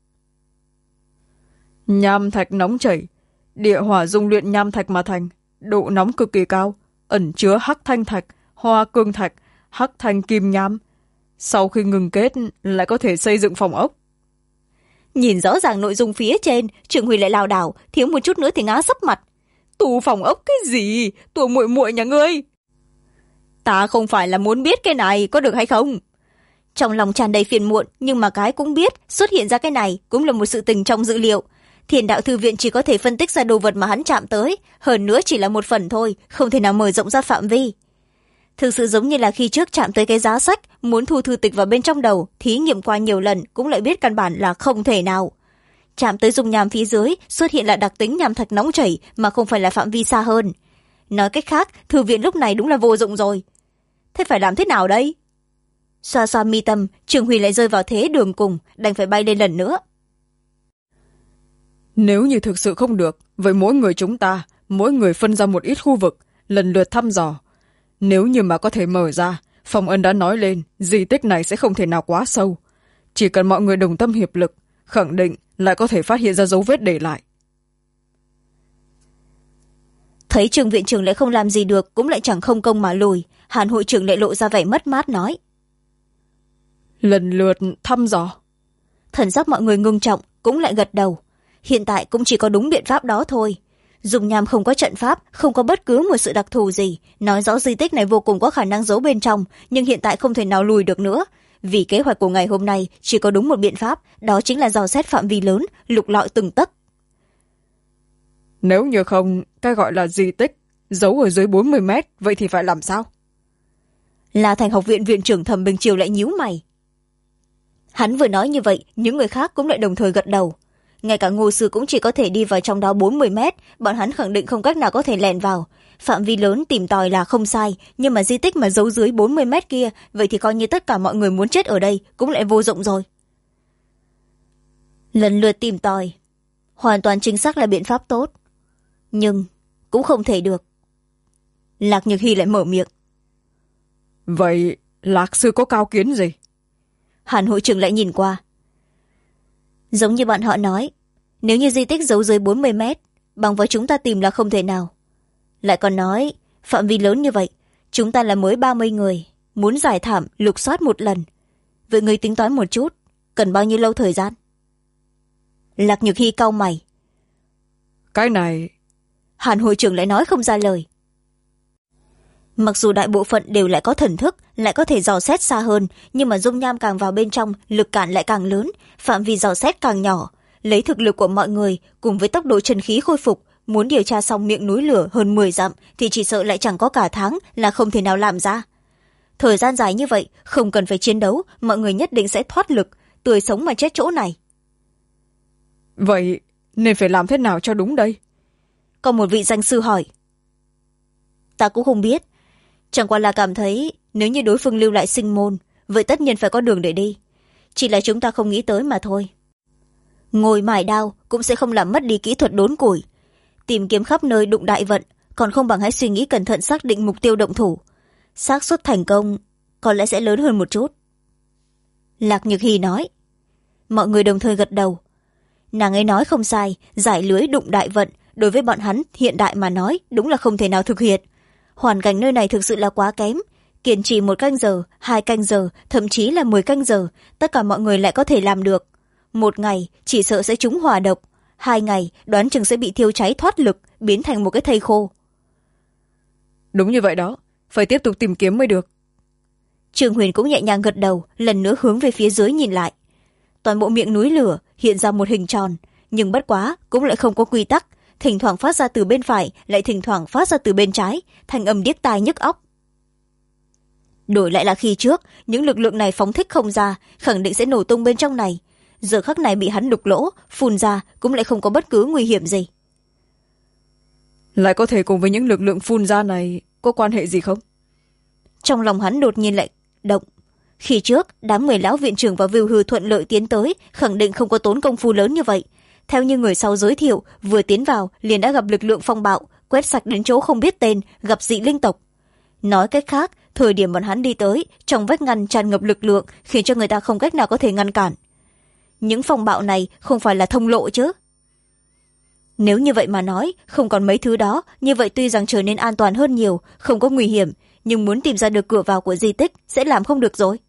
Nham thạch nóng chảy, địa hỏa dung luyện nham thạch mà thành, độ nóng cực kỳ cao, ẩn chứa hắc thanh thạch, hoa cương thạch, hắc thanh kim nham. Sau khi ngừng kết lại có thể xây dựng phòng ốc. Nhìn rõ ràng nội dung phía trên, Trường Huyền lại lảo đảo, thiếu một chút nữa thì ngã sấp mặt. Tu phòng ốc cái gì? Tuổi muội muội nhà ngươi. Ta không phải là muốn biết cái này có được hay không. Trong lòng tràn đầy phiền muộn, nhưng mà cái cũng biết xuất hiện ra cái này cũng là một sự tình trong dữ liệu. Thiên đạo thư viện chỉ có thể phân tích ra đồ vật mà hắn chạm tới, hơn nữa chỉ là một phần thôi, không thể nào mở rộng ra phạm vi. Thực sự giống như là khi trước chạm tới cái giá sách, muốn thu thư tịch vào bên trong đầu, thí nghiệm qua nhiều lần cũng lại biết căn bản là không thể nào. Chạm tới dung nham phía dưới, xuất hiện là đặc tính nham thạch nóng chảy mà không phải là phạm vi xa hơn. Nói cách khác, thư viện lúc này đúng là vô dụng rồi. Thế phải làm thế nào đây? Xoa xoa mi tâm, Trường Huyền lại rơi vào thế đường cùng, đành phải bay lên lần nữa. Nếu như thực sự không được, vậy mỗi người chúng ta, mỗi người phân ra một ít khu vực, lần lượt thăm dò. Nếu như mà có thể mở ra, Phong Ân đã nói lên, di tích này sẽ không thể nào quá sâu. Chỉ cần mọi người đồng tâm hiệp lực, khẳng định lại có thể phát hiện ra dấu vết để lại. Thấy Trường viện trưởng lại không làm gì được, cũng lại chẳng không công mà lùi, Hàn hội trưởng lại lộ ra vẻ mất mát nói. Lần lượt thăm dò. Thần sắc mọi người ngưng trọng, cũng lại gật đầu. Hiện tại cũng chỉ có đúng biện pháp đó thôi. Dung nham không có trận pháp, không có bất cứ một sự đặc thù gì, nói rõ di tích này vô cùng có khả năng giấu bên trong, nhưng hiện tại không thể nào lùi được nữa. Vì kế hoạch của ngày hôm nay chỉ có đúng một biện pháp, đó chính là dò xét phạm vi lớn, lục lọi từng tấc. Nếu như không, cái gọi là di tích giấu ở dưới 40 mét, vậy thì phải làm sao? Là Thành học viện viện trưởng Thẩm Bình Triều lại nhíu mày. Hắn vừa nói như vậy, những người khác cũng lại đồng thời gật đầu. Ngay cả Ngô sư cũng chỉ có thể đi vào trong đó 40 mét, bọn hắn khẳng định không cách nào có thể lẻn vào. Phạm vi lớn tìm tòi là không sai, nhưng mà di tích mà giấu dưới 40 mét kia, vậy thì coi như tất cả mọi người muốn chết ở đây cũng lại vô dụng rồi. Lần lượt tìm tòi, hoàn toàn chính xác là biện pháp tốt, nhưng cũng không thể được. Lạc Nhược Hy lại mở miệng. Vậy Lạc sư có cao kiến gì? Hàn hội trưởng lại nhìn qua. Giống như bọn họ nói, nếu như di tích giấu dưới 40 mét, bằng với chúng ta tìm là không thể nào. Lại còn nói, phạm vi lớn như vậy, chúng ta là mới 30 người, muốn giải thảm, lục soát một lần. Vậy người tính toán một chút, cần bao nhiêu lâu thời gian? Lạc Nhược Hy cau mày. Cái này... Hàn hội trưởng lại nói không ra lời. Mặc dù đại bộ phận đều lại có thần thức, lại có thể dò xét xa hơn, nhưng mà dung nham càng vào bên trong, lực cản lại càng lớn, phạm vi dò xét càng nhỏ. Lấy thực lực của mọi người, cùng với tốc độ chân khí khôi phục, muốn điều tra xong miệng núi lửa hơn 10 dặm, thì chỉ sợ lại chẳng có cả tháng là không thể nào làm ra. Thời gian dài như vậy, không cần phải chiến đấu, mọi người nhất định sẽ thoát lực, tươi sống mà chết chỗ này. Vậy nên phải làm thế nào cho đúng đây? Có một vị danh sư hỏi. Ta cũng không biết. Chẳng qua là cảm thấy nếu như đối phương lưu lại sinh môn, vậy tất nhiên phải có đường để đi. Chỉ là chúng ta không nghĩ tới mà thôi. Ngồi mài đao cũng sẽ không làm mất đi kỹ thuật đốn củi. Tìm kiếm khắp nơi đụng đại vận, còn không bằng hãy suy nghĩ cẩn thận xác định mục tiêu động thủ. Xác suất thành công có lẽ sẽ lớn hơn một chút. Lạc Nhược Hy nói. Mọi người đồng thời gật đầu. Nàng ấy nói không sai, giải lưới đụng đại vận đối với bọn hắn hiện đại mà nói đúng là không thể nào thực hiện. Hoàn cảnh nơi này thực sự là quá kém, kiên trì 1 canh giờ, 2 canh giờ, thậm chí là 10 canh giờ, tất cả mọi người lại có thể làm được. 1 ngày chỉ sợ sẽ trúng hỏa độc, 2 ngày đoán chừng sẽ bị thiêu cháy thoát lực, biến thành một cái thây khô. Đúng như vậy đó, phải tiếp tục tìm kiếm mới được. Trương Huyền cũng nhẹ nhàng gật đầu, lần nữa hướng về phía dưới nhìn lại. Toàn bộ miệng núi lửa hiện ra một hình tròn, nhưng bất quá cũng lại không có quy tắc, thỉnh thoảng phát ra từ bên phải, lại thỉnh thoảng phát ra từ bên trái, thanh âm điếc tai nhức óc. Đổi lại là khi trước, những lực lượng này phóng thích không ra, khẳng định sẽ nổ tung bên trong này. Giờ khắc này bị hắn đục lỗ, phun ra cũng lại không có bất cứ nguy hiểm gì. Lại có thể cùng với những lực lượng phun ra này có quan hệ gì không? Trong lòng hắn đột nhiên lại động. Khi trước, đám người lão viện trưởng và Viu Hư thuận lợi tiến tới, khẳng định không có tốn công phu lớn như vậy. Theo như người sau giới thiệu, vừa tiến vào liền đã gặp lực lượng phong bạo, quét sạch đến chỗ không biết tên, gặp dị linh tộc. Nói cách khác, thời điểm bọn hắn đi tới, trong vách ngăn tràn ngập lực lượng, khiến cho người ta không cách nào có thể ngăn cản. Những phong bạo này không phải là thông lộ chứ? Nếu như vậy mà nói, không còn mấy thứ đó, như vậy tuy rằng trở nên an toàn hơn nhiều, không có nguy hiểm, nhưng muốn tìm ra được cửa vào của di tích sẽ làm không được rồi.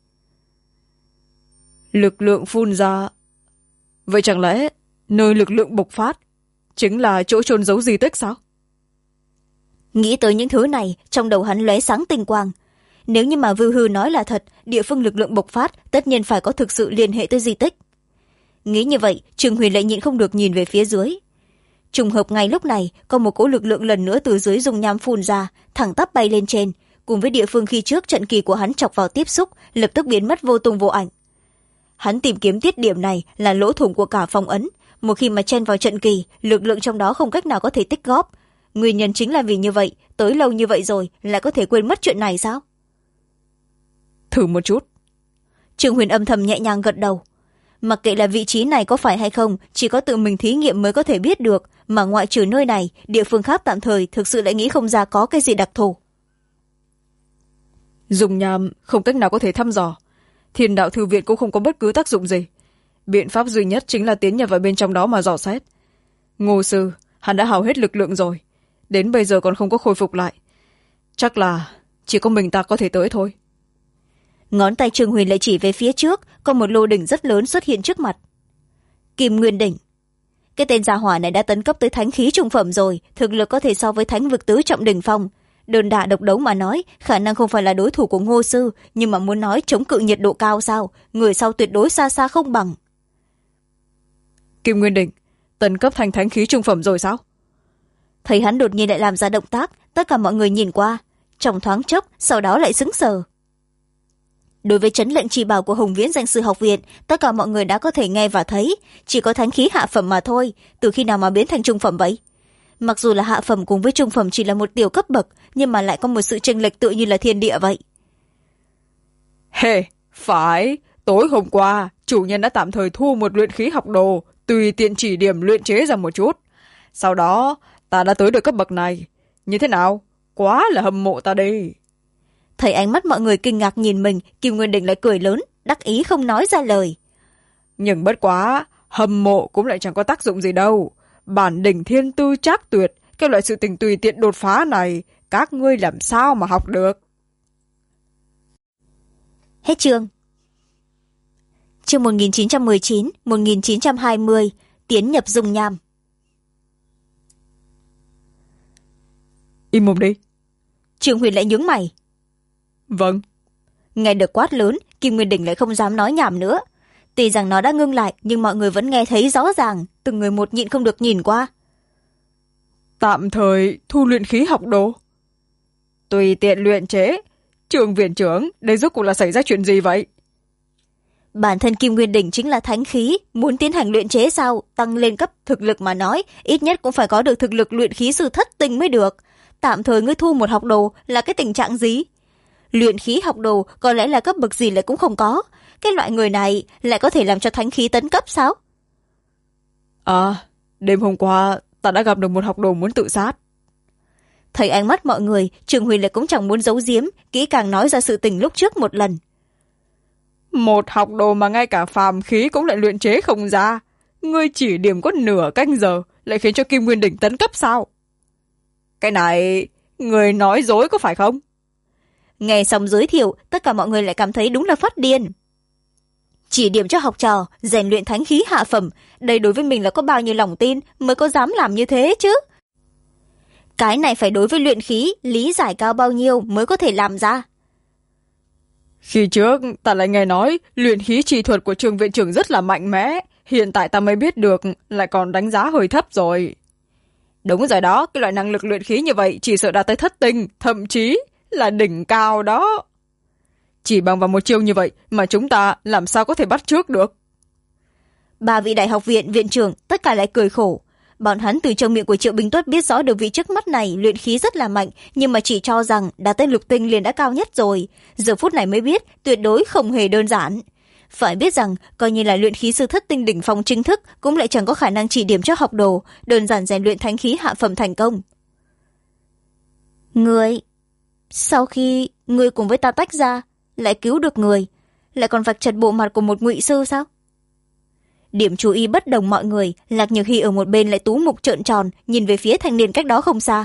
Lực lượng phun ra. Vậy chẳng lẽ nơi lực lượng bộc phát chính là chỗ chôn giấu di tích sao? Nghĩ tới những thứ này, trong đầu hắn lóe sáng tinh quang. Nếu như mà Viu Hư nói là thật, địa phương lực lượng bộc phát tất nhiên phải có thực sự liên hệ tới di tích. Nghĩ như vậy, Trương Huyền lại nhịn không được nhìn về phía dưới. Trùng hợp ngay lúc này, có một cỗ lực lượng lần nữa từ dưới dung nham phun ra, thẳng tắp bay lên trên, cùng với địa phương khi trước trận kỳ của hắn chọc vào tiếp xúc, lập tức biến mất vô tung vô ảnh. Hắn tìm kiếm tiết điểm này là lỗ thủng của cả phong ấn, một khi mà chen vào trận kỳ, lực lượng trong đó không cách nào có thể tích góp. Nguyên nhân chính là vì như vậy, tới lâu như vậy rồi lại có thể quên mất chuyện này sao? Thử một chút. Trương Huyền âm thầm nhẹ nhàng gật đầu. Mặc kệ là vị trí này có phải hay không, chỉ có tự mình thí nghiệm mới có thể biết được, mà ngoại trừ nơi này, địa phương khác tạm thời thực sự lại nghĩ không ra có cái gì đặc thù. Dùng nham không cách nào có thể thăm dò, Thiên Đạo Thư Viện cũng không có bất cứ tác dụng gì. Biện pháp duy nhất chính là tiến nhập vào bên trong đó mà dò xét. Ngô sư, hắn đã hao hết lực lượng rồi, đến bây giờ còn không có khôi phục lại. Chắc là chỉ có mình ta có thể tới thôi. Ngón tay Trương Huyền lại chỉ về phía trước, có một lô đỉnh rất lớn xuất hiện trước mặt. Kim Nguyên đỉnh. Cái tên gia hỏa này đã tấn cấp tới thánh khí trung phẩm rồi, thực lực có thể so với thánh vực tứ trọng đỉnh phong. Đơn đả độc đấu mà nói, khả năng không phải là đối thủ của Ngô sư, nhưng mà muốn nói chống cự nhiệt độ cao sao, người sau tuyệt đối xa xa không bằng. Kim Nguyên đỉnh, tấn cấp thành thánh khí trung phẩm rồi sao? Thấy hắn đột nhiên lại làm ra động tác, tất cả mọi người nhìn qua, trong thoáng chốc, sau đó lại sững sờ. Đối với trấn lệnh chỉ bảo của Hồng Viễn Danh Sư Học Viện, tất cả mọi người đã có thể nghe và thấy, chỉ có thánh khí hạ phẩm mà thôi, từ khi nào mà biến thành trung phẩm vậy? Mặc dù là hạ phẩm cùng với trung phẩm chỉ là một tiểu cấp bậc, nhưng mà lại có một sự chênh lệch tự như là thiên địa vậy. Phải, tối hôm qua, chủ nhân đã tạm thời thu một luyện khí học đồ, tùy tiện chỉ điểm luyện chế ra một chút. Sau đó, ta đã tới được cấp bậc này. Như thế nào? Quá là hâm mộ ta đi. Thấy ánh mắt mọi người kinh ngạc nhìn mình, Kim Nguyên Định lại cười lớn, đắc ý không nói ra lời. Nhưng bất quá, hâm mộ cũng lại chẳng có tác dụng gì đâu. Bản đỉnh thiên tư trác tuyệt, cái loại sự tình tùy tiện đột phá này, các ngươi làm sao mà học được? Hết chương. Chương 1919-1920, tiến nhập dung nham. Im mồm đi. Trương Huyền lại nhướng mày. Vâng. Nghe được quát lớn, Kim Nguyên Đỉnh lại không dám nói nhảm nữa. Tuy rằng nó đã ngưng lại, nhưng mọi người vẫn nghe thấy rõ ràng, từng người một nhịn không được nhìn qua. Tạm thời thu luyện khí học đồ. Tùy tiện luyện chế. Trường viện trưởng, đây rốt cuộc là xảy ra chuyện gì vậy? Bản thân Kim Nguyên Đỉnh chính là thánh khí, muốn tiến hành luyện chế sao, tăng lên cấp thực lực mà nói, ít nhất cũng phải có được thực lực luyện khí sư thất tinh mới được. Tạm thời ngươi thu một học đồ là cái tình trạng gì? Luyện khí học đồ có lẽ là cấp bậc gì lại cũng không có. Cái loại người này lại có thể làm cho thánh khí tấn cấp sao? Đêm hôm qua ta đã gặp được một học đồ muốn tự sát. Thấy ánh mắt mọi người, Trường Huy lại cũng chẳng muốn giấu giếm, kỹ càng nói ra sự tình lúc trước một lần. Một học đồ mà ngay cả phàm khí cũng lại luyện chế không ra. Ngươi chỉ điểm có nửa canh giờ lại khiến cho Kim Nguyên Đỉnh tấn cấp sao? Cái này, người nói dối có phải không? Nghe xong giới thiệu, tất cả mọi người lại cảm thấy đúng là phát điên. Chỉ điểm cho học trò rèn luyện thánh khí hạ phẩm, đây đối với mình là có bao nhiêu lòng tin mới có dám làm như thế chứ. Cái này phải đối với luyện khí lý giải cao bao nhiêu mới có thể làm ra. Khi trước ta lại nghe nói luyện khí chi thuật của Trương viện trưởng rất là mạnh mẽ, hiện tại ta mới biết được lại còn đánh giá hơi thấp rồi. Đúng rồi đó, cái loại năng lực luyện khí như vậy chỉ sợ đã tới thất tinh, thậm chí là đỉnh cao đó. Chỉ bằng vào một chiêu như vậy mà chúng ta làm sao có thể bắt chước được. Ba vị đại học viện viện trưởng tất cả lại cười khổ. Bọn hắn từ trong miệng của Triệu Bình Tuất biết rõ được vị trước mắt này luyện khí rất là mạnh, nhưng mà chỉ cho rằng đã tới lục tinh liền đã cao nhất rồi. Giờ phút này mới biết tuyệt đối không hề đơn giản. Phải biết rằng coi như là luyện khí sư thất tinh đỉnh phong chính thức cũng lại chẳng có khả năng chỉ điểm cho học đồ, đơn giản rèn luyện thánh khí hạ phẩm thành công. Người, sau khi người cùng với ta tách ra, lại cứu được người, lại còn vạch trần bộ mặt của một ngụy sư sao? Điểm chú ý bất đồng mọi người, Lạc Nhược Hy ở một bên lại tú mục trợn tròn, nhìn về phía thanh niên cách đó không xa.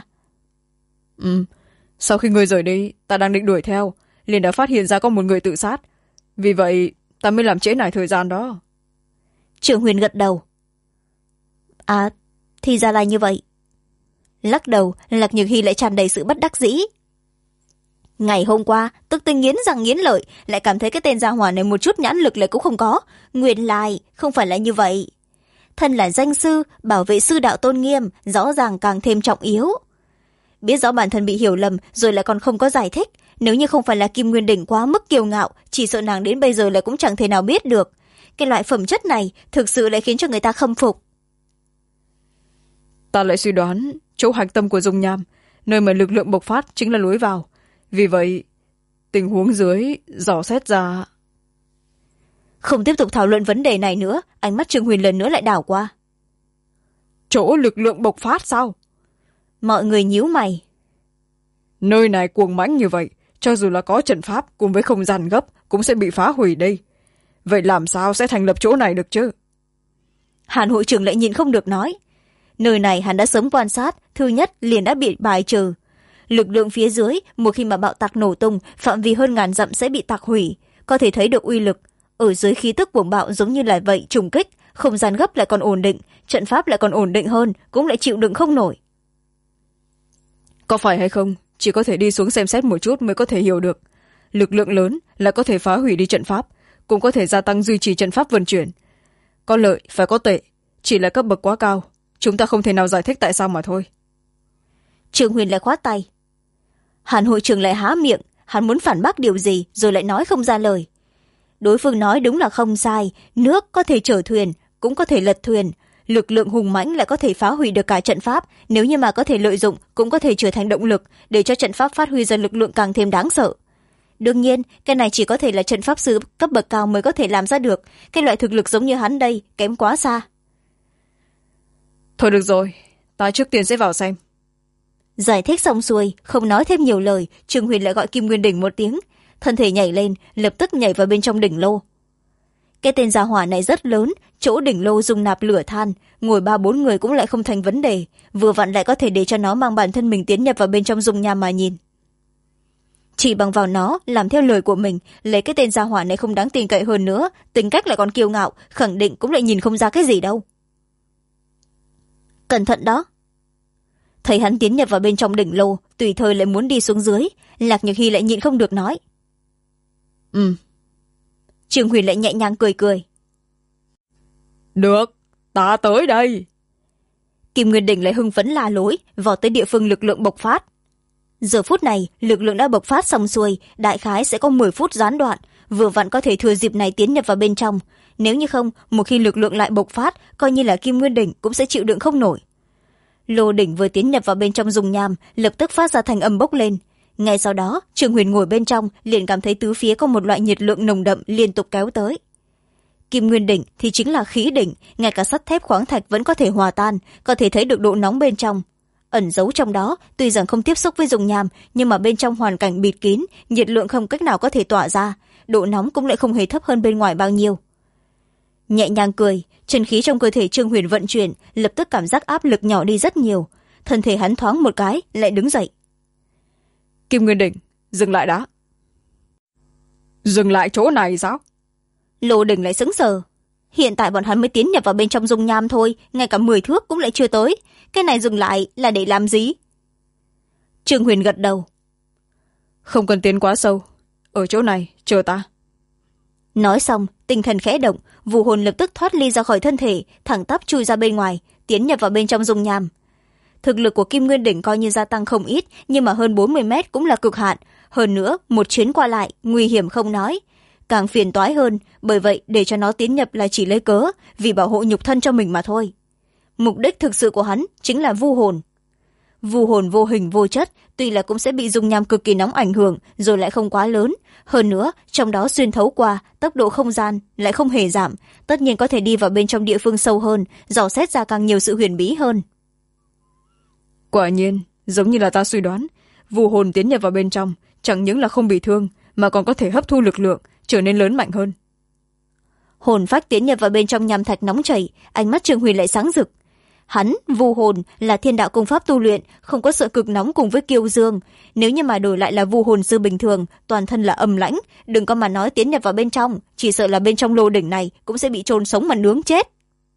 Sau khi người rời đi, ta đang định đuổi theo, liền đã phát hiện ra có một người tự sát. Vì vậy, ta mới làm trễ nải thời gian đó. Trường Huyền gật đầu. À, thì ra là như vậy. Lắc đầu, Lạc Nhược Hy lại tràn đầy sự bất đắc dĩ. Ngày hôm qua, Tức Tinh nghiến răng nghiến lợi, lại cảm thấy cái tên gia hỏa này một chút nhãn lực lại cũng không có. Nguyên lai, không phải là như vậy. Thân là danh sư, bảo vệ sư đạo tôn nghiêm, rõ ràng càng thêm trọng yếu. Biết rõ bản thân bị hiểu lầm, rồi lại còn không có giải thích. Nếu như không phải là Kim Nguyên Đỉnh quá mức kiêu ngạo, chỉ sợ nàng đến bây giờ lại cũng chẳng thể nào biết được. Cái loại phẩm chất này thực sự lại khiến cho người ta khâm phục. Ta lại suy đoán, chỗ hạch tâm của dung nham, nơi mà lực lượng bộc phát chính là lối vào. Vì vậy, tình huống dưới dò xét ra. Không tiếp tục thảo luận vấn đề này nữa, ánh mắt Trương Huyền lần nữa lại đảo qua. Chỗ lực lượng bộc phát sao? Mọi người nhíu mày. Nơi này cuồng mãnh như vậy, cho dù là có trận pháp cùng với không gian gấp cũng sẽ bị phá hủy đi. Vậy làm sao sẽ thành lập chỗ này được chứ? Hàn hội trưởng lại nhìn không được nói. Nơi này hắn đã sớm quan sát, thứ nhất liền đã bị bài trừ. Lực lượng phía dưới, một khi mà bạo tạc nổ tung, phạm vi hơn ngàn dặm sẽ bị tạc hủy. Có thể thấy được uy lực. Ở dưới khí tức cuồng bạo giống như là vậy trùng kích, không gian gấp lại còn ổn định, trận pháp lại còn ổn định hơn, cũng lại chịu đựng không nổi. Có phải hay không, chỉ có thể đi xuống xem xét một chút mới có thể hiểu được. Lực lượng lớn là có thể phá hủy đi trận pháp, cũng có thể gia tăng duy trì trận pháp vận chuyển. Có lợi phải có tệ, chỉ là cấp bậc quá cao, chúng ta không thể nào giải thích tại sao mà thôi. Trương Huyền lại khoát tay. Hàn hội trưởng lại há miệng, hắn muốn phản bác điều gì rồi lại nói không ra lời. Đối phương nói đúng là không sai, nước có thể chở thuyền, cũng có thể lật thuyền. Lực lượng hùng mãnh lại có thể phá hủy được cả trận pháp, nếu như mà có thể lợi dụng cũng có thể trở thành động lực để cho trận pháp phát huy ra lực lượng càng thêm đáng sợ. Đương nhiên, cái này chỉ có thể là trận pháp sư cấp bậc cao mới có thể làm ra được, cái loại thực lực giống như hắn đây kém quá xa. Thôi được rồi, ta trước tiên sẽ vào xem. Giải thích xong xuôi, không nói thêm nhiều lời, Trương Huyền lại gọi Kim Nguyên Đỉnh một tiếng, thân thể nhảy lên, lập tức nhảy vào bên trong đỉnh lô. Cái tên gia hỏa này rất lớn, chỗ đỉnh lô dung nạp lửa than, ngồi 3-4 người cũng lại không thành vấn đề, vừa vặn lại có thể để cho nó mang bản thân mình tiến nhập vào bên trong dung nham mà nhìn. Chỉ bằng vào nó, làm theo lời của mình, lấy cái tên gia hỏa này không đáng tin cậy hơn nữa, tính cách lại còn kiêu ngạo, khẳng định cũng lại nhìn không ra cái gì đâu. Cẩn thận đó. Thấy hắn tiến nhập vào bên trong đỉnh lô, tùy thời lại muốn đi xuống dưới, Lạc Nhược Hy lại nhịn không được nói. Trương Huyền lại nhẹ nhàng cười cười. Được, ta tới đây. Kim Nguyên Đỉnh lại hưng phấn la lối, vọt tới địa phương lực lượng bộc phát. Giờ phút này, lực lượng đã bộc phát xong xuôi, đại khái sẽ có 10 phút gián đoạn, vừa vặn có thể thừa dịp này tiến nhập vào bên trong. Nếu như không, một khi lực lượng lại bộc phát, coi như là Kim Nguyên Đỉnh cũng sẽ chịu đựng không nổi. Lô đỉnh vừa tiến nhập vào bên trong dung nham, lập tức phát ra thành âm bốc lên. Ngay sau đó, Trương Huyền ngồi bên trong, liền cảm thấy tứ phía có một loại nhiệt lượng nồng đậm liên tục kéo tới. Kim Nguyên Đỉnh thì chính là khí đỉnh, ngay cả sắt thép khoáng thạch vẫn có thể hòa tan, có thể thấy được độ nóng bên trong. Ẩn giấu trong đó, tuy rằng không tiếp xúc với dung nham, nhưng mà bên trong hoàn cảnh bịt kín, nhiệt lượng không cách nào có thể tỏa ra, độ nóng cũng lại không hề thấp hơn bên ngoài bao nhiêu. Nhẹ nhàng cười, chân khí trong cơ thể Trương Huyền vận chuyển, lập tức cảm giác áp lực nhỏ đi rất nhiều. Thân thể hắn thoáng một cái, lại đứng dậy. Kim Nguyên Đỉnh, dừng lại đã, Dừng lại chỗ này sao? Lô Đỉnh lại sững sờ. Hiện tại bọn hắn mới tiến nhập vào bên trong dung nham thôi, ngay cả 10 thước cũng lại chưa tới. Cái này dừng lại là để làm gì? Trương Huyền gật đầu. Không cần tiến quá sâu, ở chỗ này chờ ta. Nói xong, tinh thần khẽ động, vũ hồn lập tức thoát ly ra khỏi thân thể, thẳng tắp chui ra bên ngoài, tiến nhập vào bên trong dung nham. Thực lực của Kim Nguyên Đỉnh coi như gia tăng không ít, nhưng mà hơn 40 mét cũng là cực hạn. Hơn nữa, một chuyến qua lại, nguy hiểm không nói. Càng phiền toái hơn, bởi vậy để cho nó tiến nhập là chỉ lấy cớ, vì bảo hộ nhục thân cho mình mà thôi. Mục đích thực sự của hắn chính là vu hồn. Vu hồn vô hình vô chất, tuy là cũng sẽ bị dung nham cực kỳ nóng ảnh hưởng, rồi lại không quá lớn. Hơn nữa, trong đó xuyên thấu qua, tốc độ không gian lại không hề giảm, tất nhiên có thể đi vào bên trong địa phương sâu hơn, dò xét ra càng nhiều sự huyền bí hơn. Quả nhiên, giống như là ta suy đoán, vu hồn tiến nhập vào bên trong, chẳng những là không bị thương, mà còn có thể hấp thu lực lượng, trở nên lớn mạnh hơn. Hồn phách tiến nhập vào bên trong nham thạch nóng chảy, ánh mắt Trương Huyền lại sáng rực. Hắn, vu hồn, là thiên đạo công pháp tu luyện, không có sợ cực nóng cùng với kiêu dương. Nếu như mà đổi lại là vu hồn sư bình thường, toàn thân là âm lãnh, đừng có mà nói tiến nhập vào bên trong, chỉ sợ là bên trong lô đỉnh này cũng sẽ bị chôn sống mà nướng chết.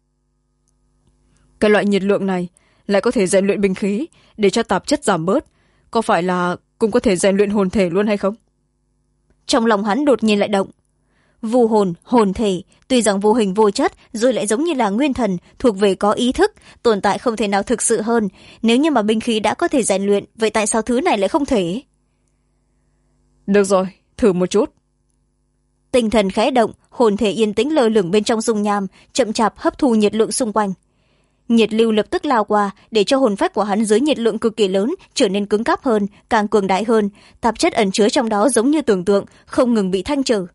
Cái loại nhiệt lượng này lại có thể rèn luyện binh khí, để cho tạp chất giảm bớt. Có phải là cũng có thể rèn luyện hồn thể luôn hay không? Trong lòng hắn đột nhiên lại động. Vu hồn, hồn thể, tuy rằng vô hình vô chất, rồi lại giống như là nguyên thần, thuộc về có ý thức, tồn tại không thể nào thực sự hơn. Nếu như mà binh khí đã có thể rèn luyện, vậy tại sao thứ này lại không thể? Được rồi, thử một chút. Tinh thần khẽ động, hồn thể yên tĩnh lơ lửng bên trong dung nham, chậm chạp hấp thu nhiệt lượng xung quanh. Nhiệt lưu lập tức lao qua, để cho hồn phách của hắn dưới nhiệt lượng cực kỳ lớn trở nên cứng cáp hơn, càng cường đại hơn, tạp chất ẩn chứa trong đó giống như tưởng tượng, không ngừng bị thanh trừ.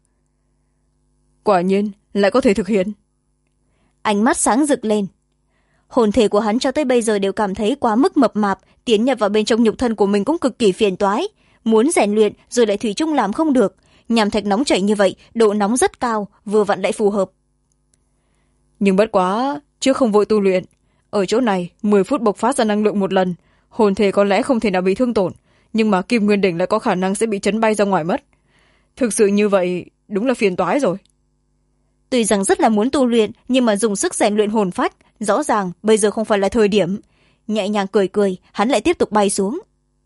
Quả nhiên lại có thể thực hiện. Ánh mắt sáng rực lên. Hồn thể của hắn cho tới bây giờ đều cảm thấy quá mức mập mạp, tiến nhập vào bên trong nhục thân của mình cũng cực kỳ phiền toái, muốn rèn luyện rồi lại thủy chung làm không được. Nham thạch nóng chảy như vậy, độ nóng rất cao, vừa vặn lại phù hợp. Nhưng bất quá, chứ không vội tu luyện. Ở chỗ này 10 phút bộc phát ra năng lượng một lần, hồn thể có lẽ không thể nào bị thương tổn, nhưng mà Kim Nguyên Đỉnh lại có khả năng sẽ bị chấn bay ra ngoài mất. Thực sự như vậy đúng là phiền toái rồi. Tuy rằng rất là muốn tu luyện, nhưng mà dùng sức rèn luyện hồn phách, rõ ràng bây giờ không phải là thời điểm. Nhẹ nhàng cười cười, hắn lại tiếp tục bay xuống.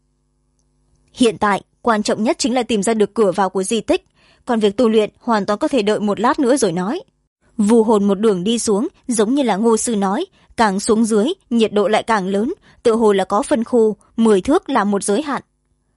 Hiện tại, quan trọng nhất chính là tìm ra được cửa vào của di tích, còn việc tu luyện hoàn toàn có thể đợi một lát nữa rồi nói. Vu hồn một đường đi xuống, giống như là Ngô sư nói, càng xuống dưới, nhiệt độ lại càng lớn, tựa hồ là có phân khu, 10 thước là một giới hạn.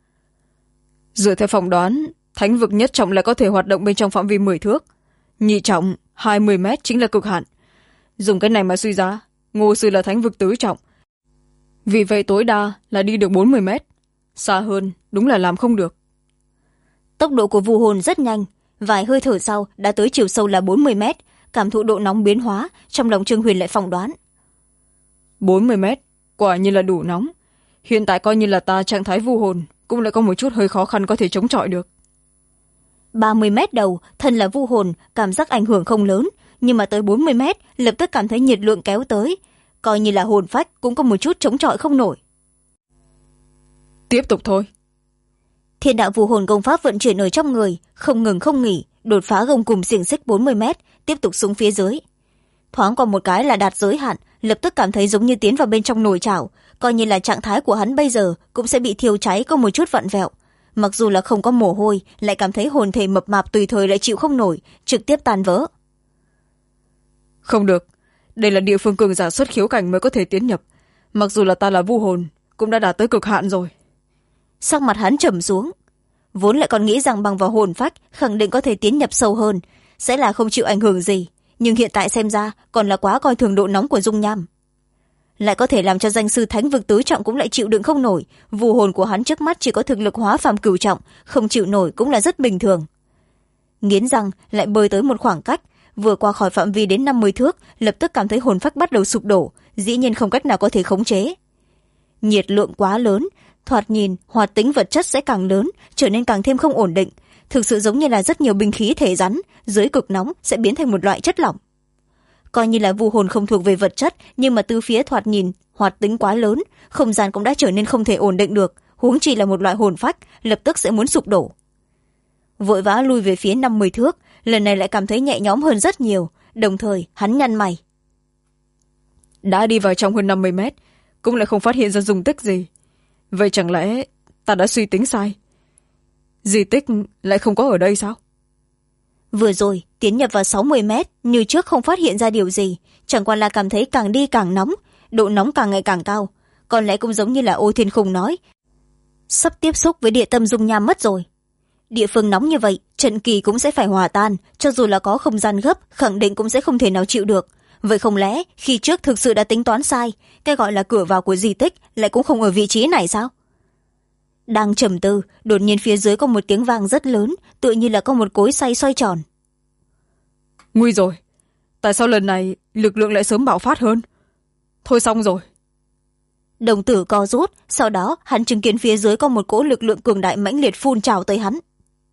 Dựa theo phỏng đoán, thánh vực nhất trọng lại có thể hoạt động bên trong phạm vi 10 thước. Nhị trọng, 20 mét chính là cực hạn. Dùng cái này mà suy ra, Ngô sư là thánh vực tứ trọng. Vì vậy tối đa là đi được 40 mét. Xa hơn, đúng là làm không được. Tốc độ của vu hồn rất nhanh, vài hơi thở sau đã tới chiều sâu là 40 mét, cảm thụ độ nóng biến hóa, trong lòng Trương Huyền lại phỏng đoán. 40 mét, quả nhiên là đủ nóng. Hiện tại coi như là ta trạng thái vu hồn, cũng lại có một chút hơi khó khăn có thể chống chọi được. 30 mét đầu, thân là vu hồn, cảm giác ảnh hưởng không lớn, nhưng mà tới 40 mét, lập tức cảm thấy nhiệt lượng kéo tới. Coi như là hồn phách cũng có một chút chống chọi không nổi. Tiếp tục thôi. Thiên đạo vu hồn công pháp vận chuyển ở trong người, không ngừng không nghỉ, đột phá gông cùm xiềng xích 40 mét, tiếp tục xuống phía dưới. Thoáng qua một cái là đạt giới hạn, lập tức cảm thấy giống như tiến vào bên trong nồi chảo, coi như là trạng thái của hắn bây giờ cũng sẽ bị thiêu cháy có một chút vặn vẹo. Mặc dù là không có mồ hôi, lại cảm thấy hồn thể mập mạp tùy thời lại chịu không nổi, trực tiếp tan vỡ. Không được, đây là địa phương cường giả xuất khiếu cảnh mới có thể tiến nhập. Mặc dù là ta là vu hồn, cũng đã đạt tới cực hạn rồi. Sắc mặt hắn trầm xuống. Vốn lại còn nghĩ rằng bằng vào hồn phách khẳng định có thể tiến nhập sâu hơn, sẽ là không chịu ảnh hưởng gì, nhưng hiện tại xem ra còn là quá coi thường độ nóng của dung nham. Lại có thể làm cho danh sư thánh vực tứ trọng cũng lại chịu đựng không nổi. Vu hồn của hắn trước mắt chỉ có thực lực hóa phàm cửu trọng, không chịu nổi cũng là rất bình thường. Nghiến răng lại bơi tới một khoảng cách, vừa qua khỏi phạm vi đến 50 thước, lập tức cảm thấy hồn phách bắt đầu sụp đổ, dĩ nhiên không cách nào có thể khống chế. Nhiệt lượng quá lớn, thoạt nhìn hoạt tính vật chất sẽ càng lớn, trở nên càng thêm không ổn định, thực sự giống như là rất nhiều binh khí thể rắn, dưới cực nóng sẽ biến thành một loại chất lỏng. Coi như là vu hồn không thuộc về vật chất, nhưng mà từ phía thoạt nhìn hoạt tính quá lớn, không gian cũng đã trở nên không thể ổn định được, huống chi là một loại hồn phách lập tức sẽ muốn sụp đổ. vội vã lui về phía 50 thước, lần này lại cảm thấy nhẹ nhõm hơn rất nhiều, đồng thời hắn nhăn mày. Đã đi vào trong hơn 50 mét, cũng lại không phát hiện ra dung tích gì. Vậy chẳng lẽ ta đã suy tính sai? Di tích lại không có ở đây sao? Vừa rồi tiến nhập vào 60 mét, như trước không phát hiện ra điều gì, chẳng qua là cảm thấy càng đi càng nóng, độ nóng càng ngày càng cao. Có lẽ cũng giống như là Ô Thiên Khung nói, sắp tiếp xúc với địa tâm dung nham mất rồi. Địa phương nóng như vậy, trận kỳ cũng sẽ phải hòa tan, cho dù là có không gian gấp, khẳng định cũng sẽ không thể nào chịu được. Vậy không lẽ khi trước thực sự đã tính toán sai, cái gọi là cửa vào của di tích lại cũng không ở vị trí này sao? Đang trầm tư, đột nhiên phía dưới có một tiếng vang rất lớn, tựa như là có một cối xay xoay tròn. Nguy rồi, tại sao lần này lực lượng lại sớm bạo phát hơn? Thôi xong rồi. Đồng tử co rút, sau đó hắn chứng kiến phía dưới có một cỗ lực lượng cường đại mãnh liệt phun trào tới hắn.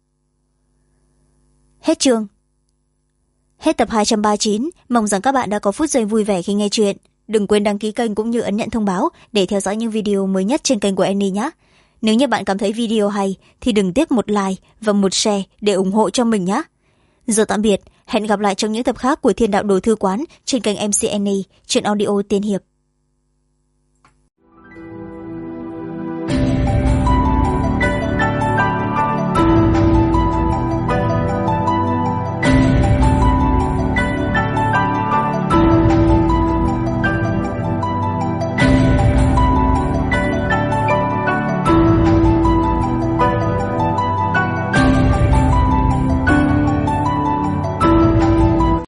Hết chương. Hết tập 239, mong rằng các bạn đã có phút giây vui vẻ khi nghe chuyện. Đừng quên đăng ký kênh cũng như ấn nhận thông báo để theo dõi những video mới nhất trên kênh của Annie nhé. Nếu như bạn cảm thấy video hay thì đừng tiếc một like và một share để ủng hộ cho mình nhé. Giờ tạm biệt, hẹn gặp lại trong những tập khác của Thiên Đạo Đồ Thư Quán trên kênh MC Annie, truyện audio tiên hiệp.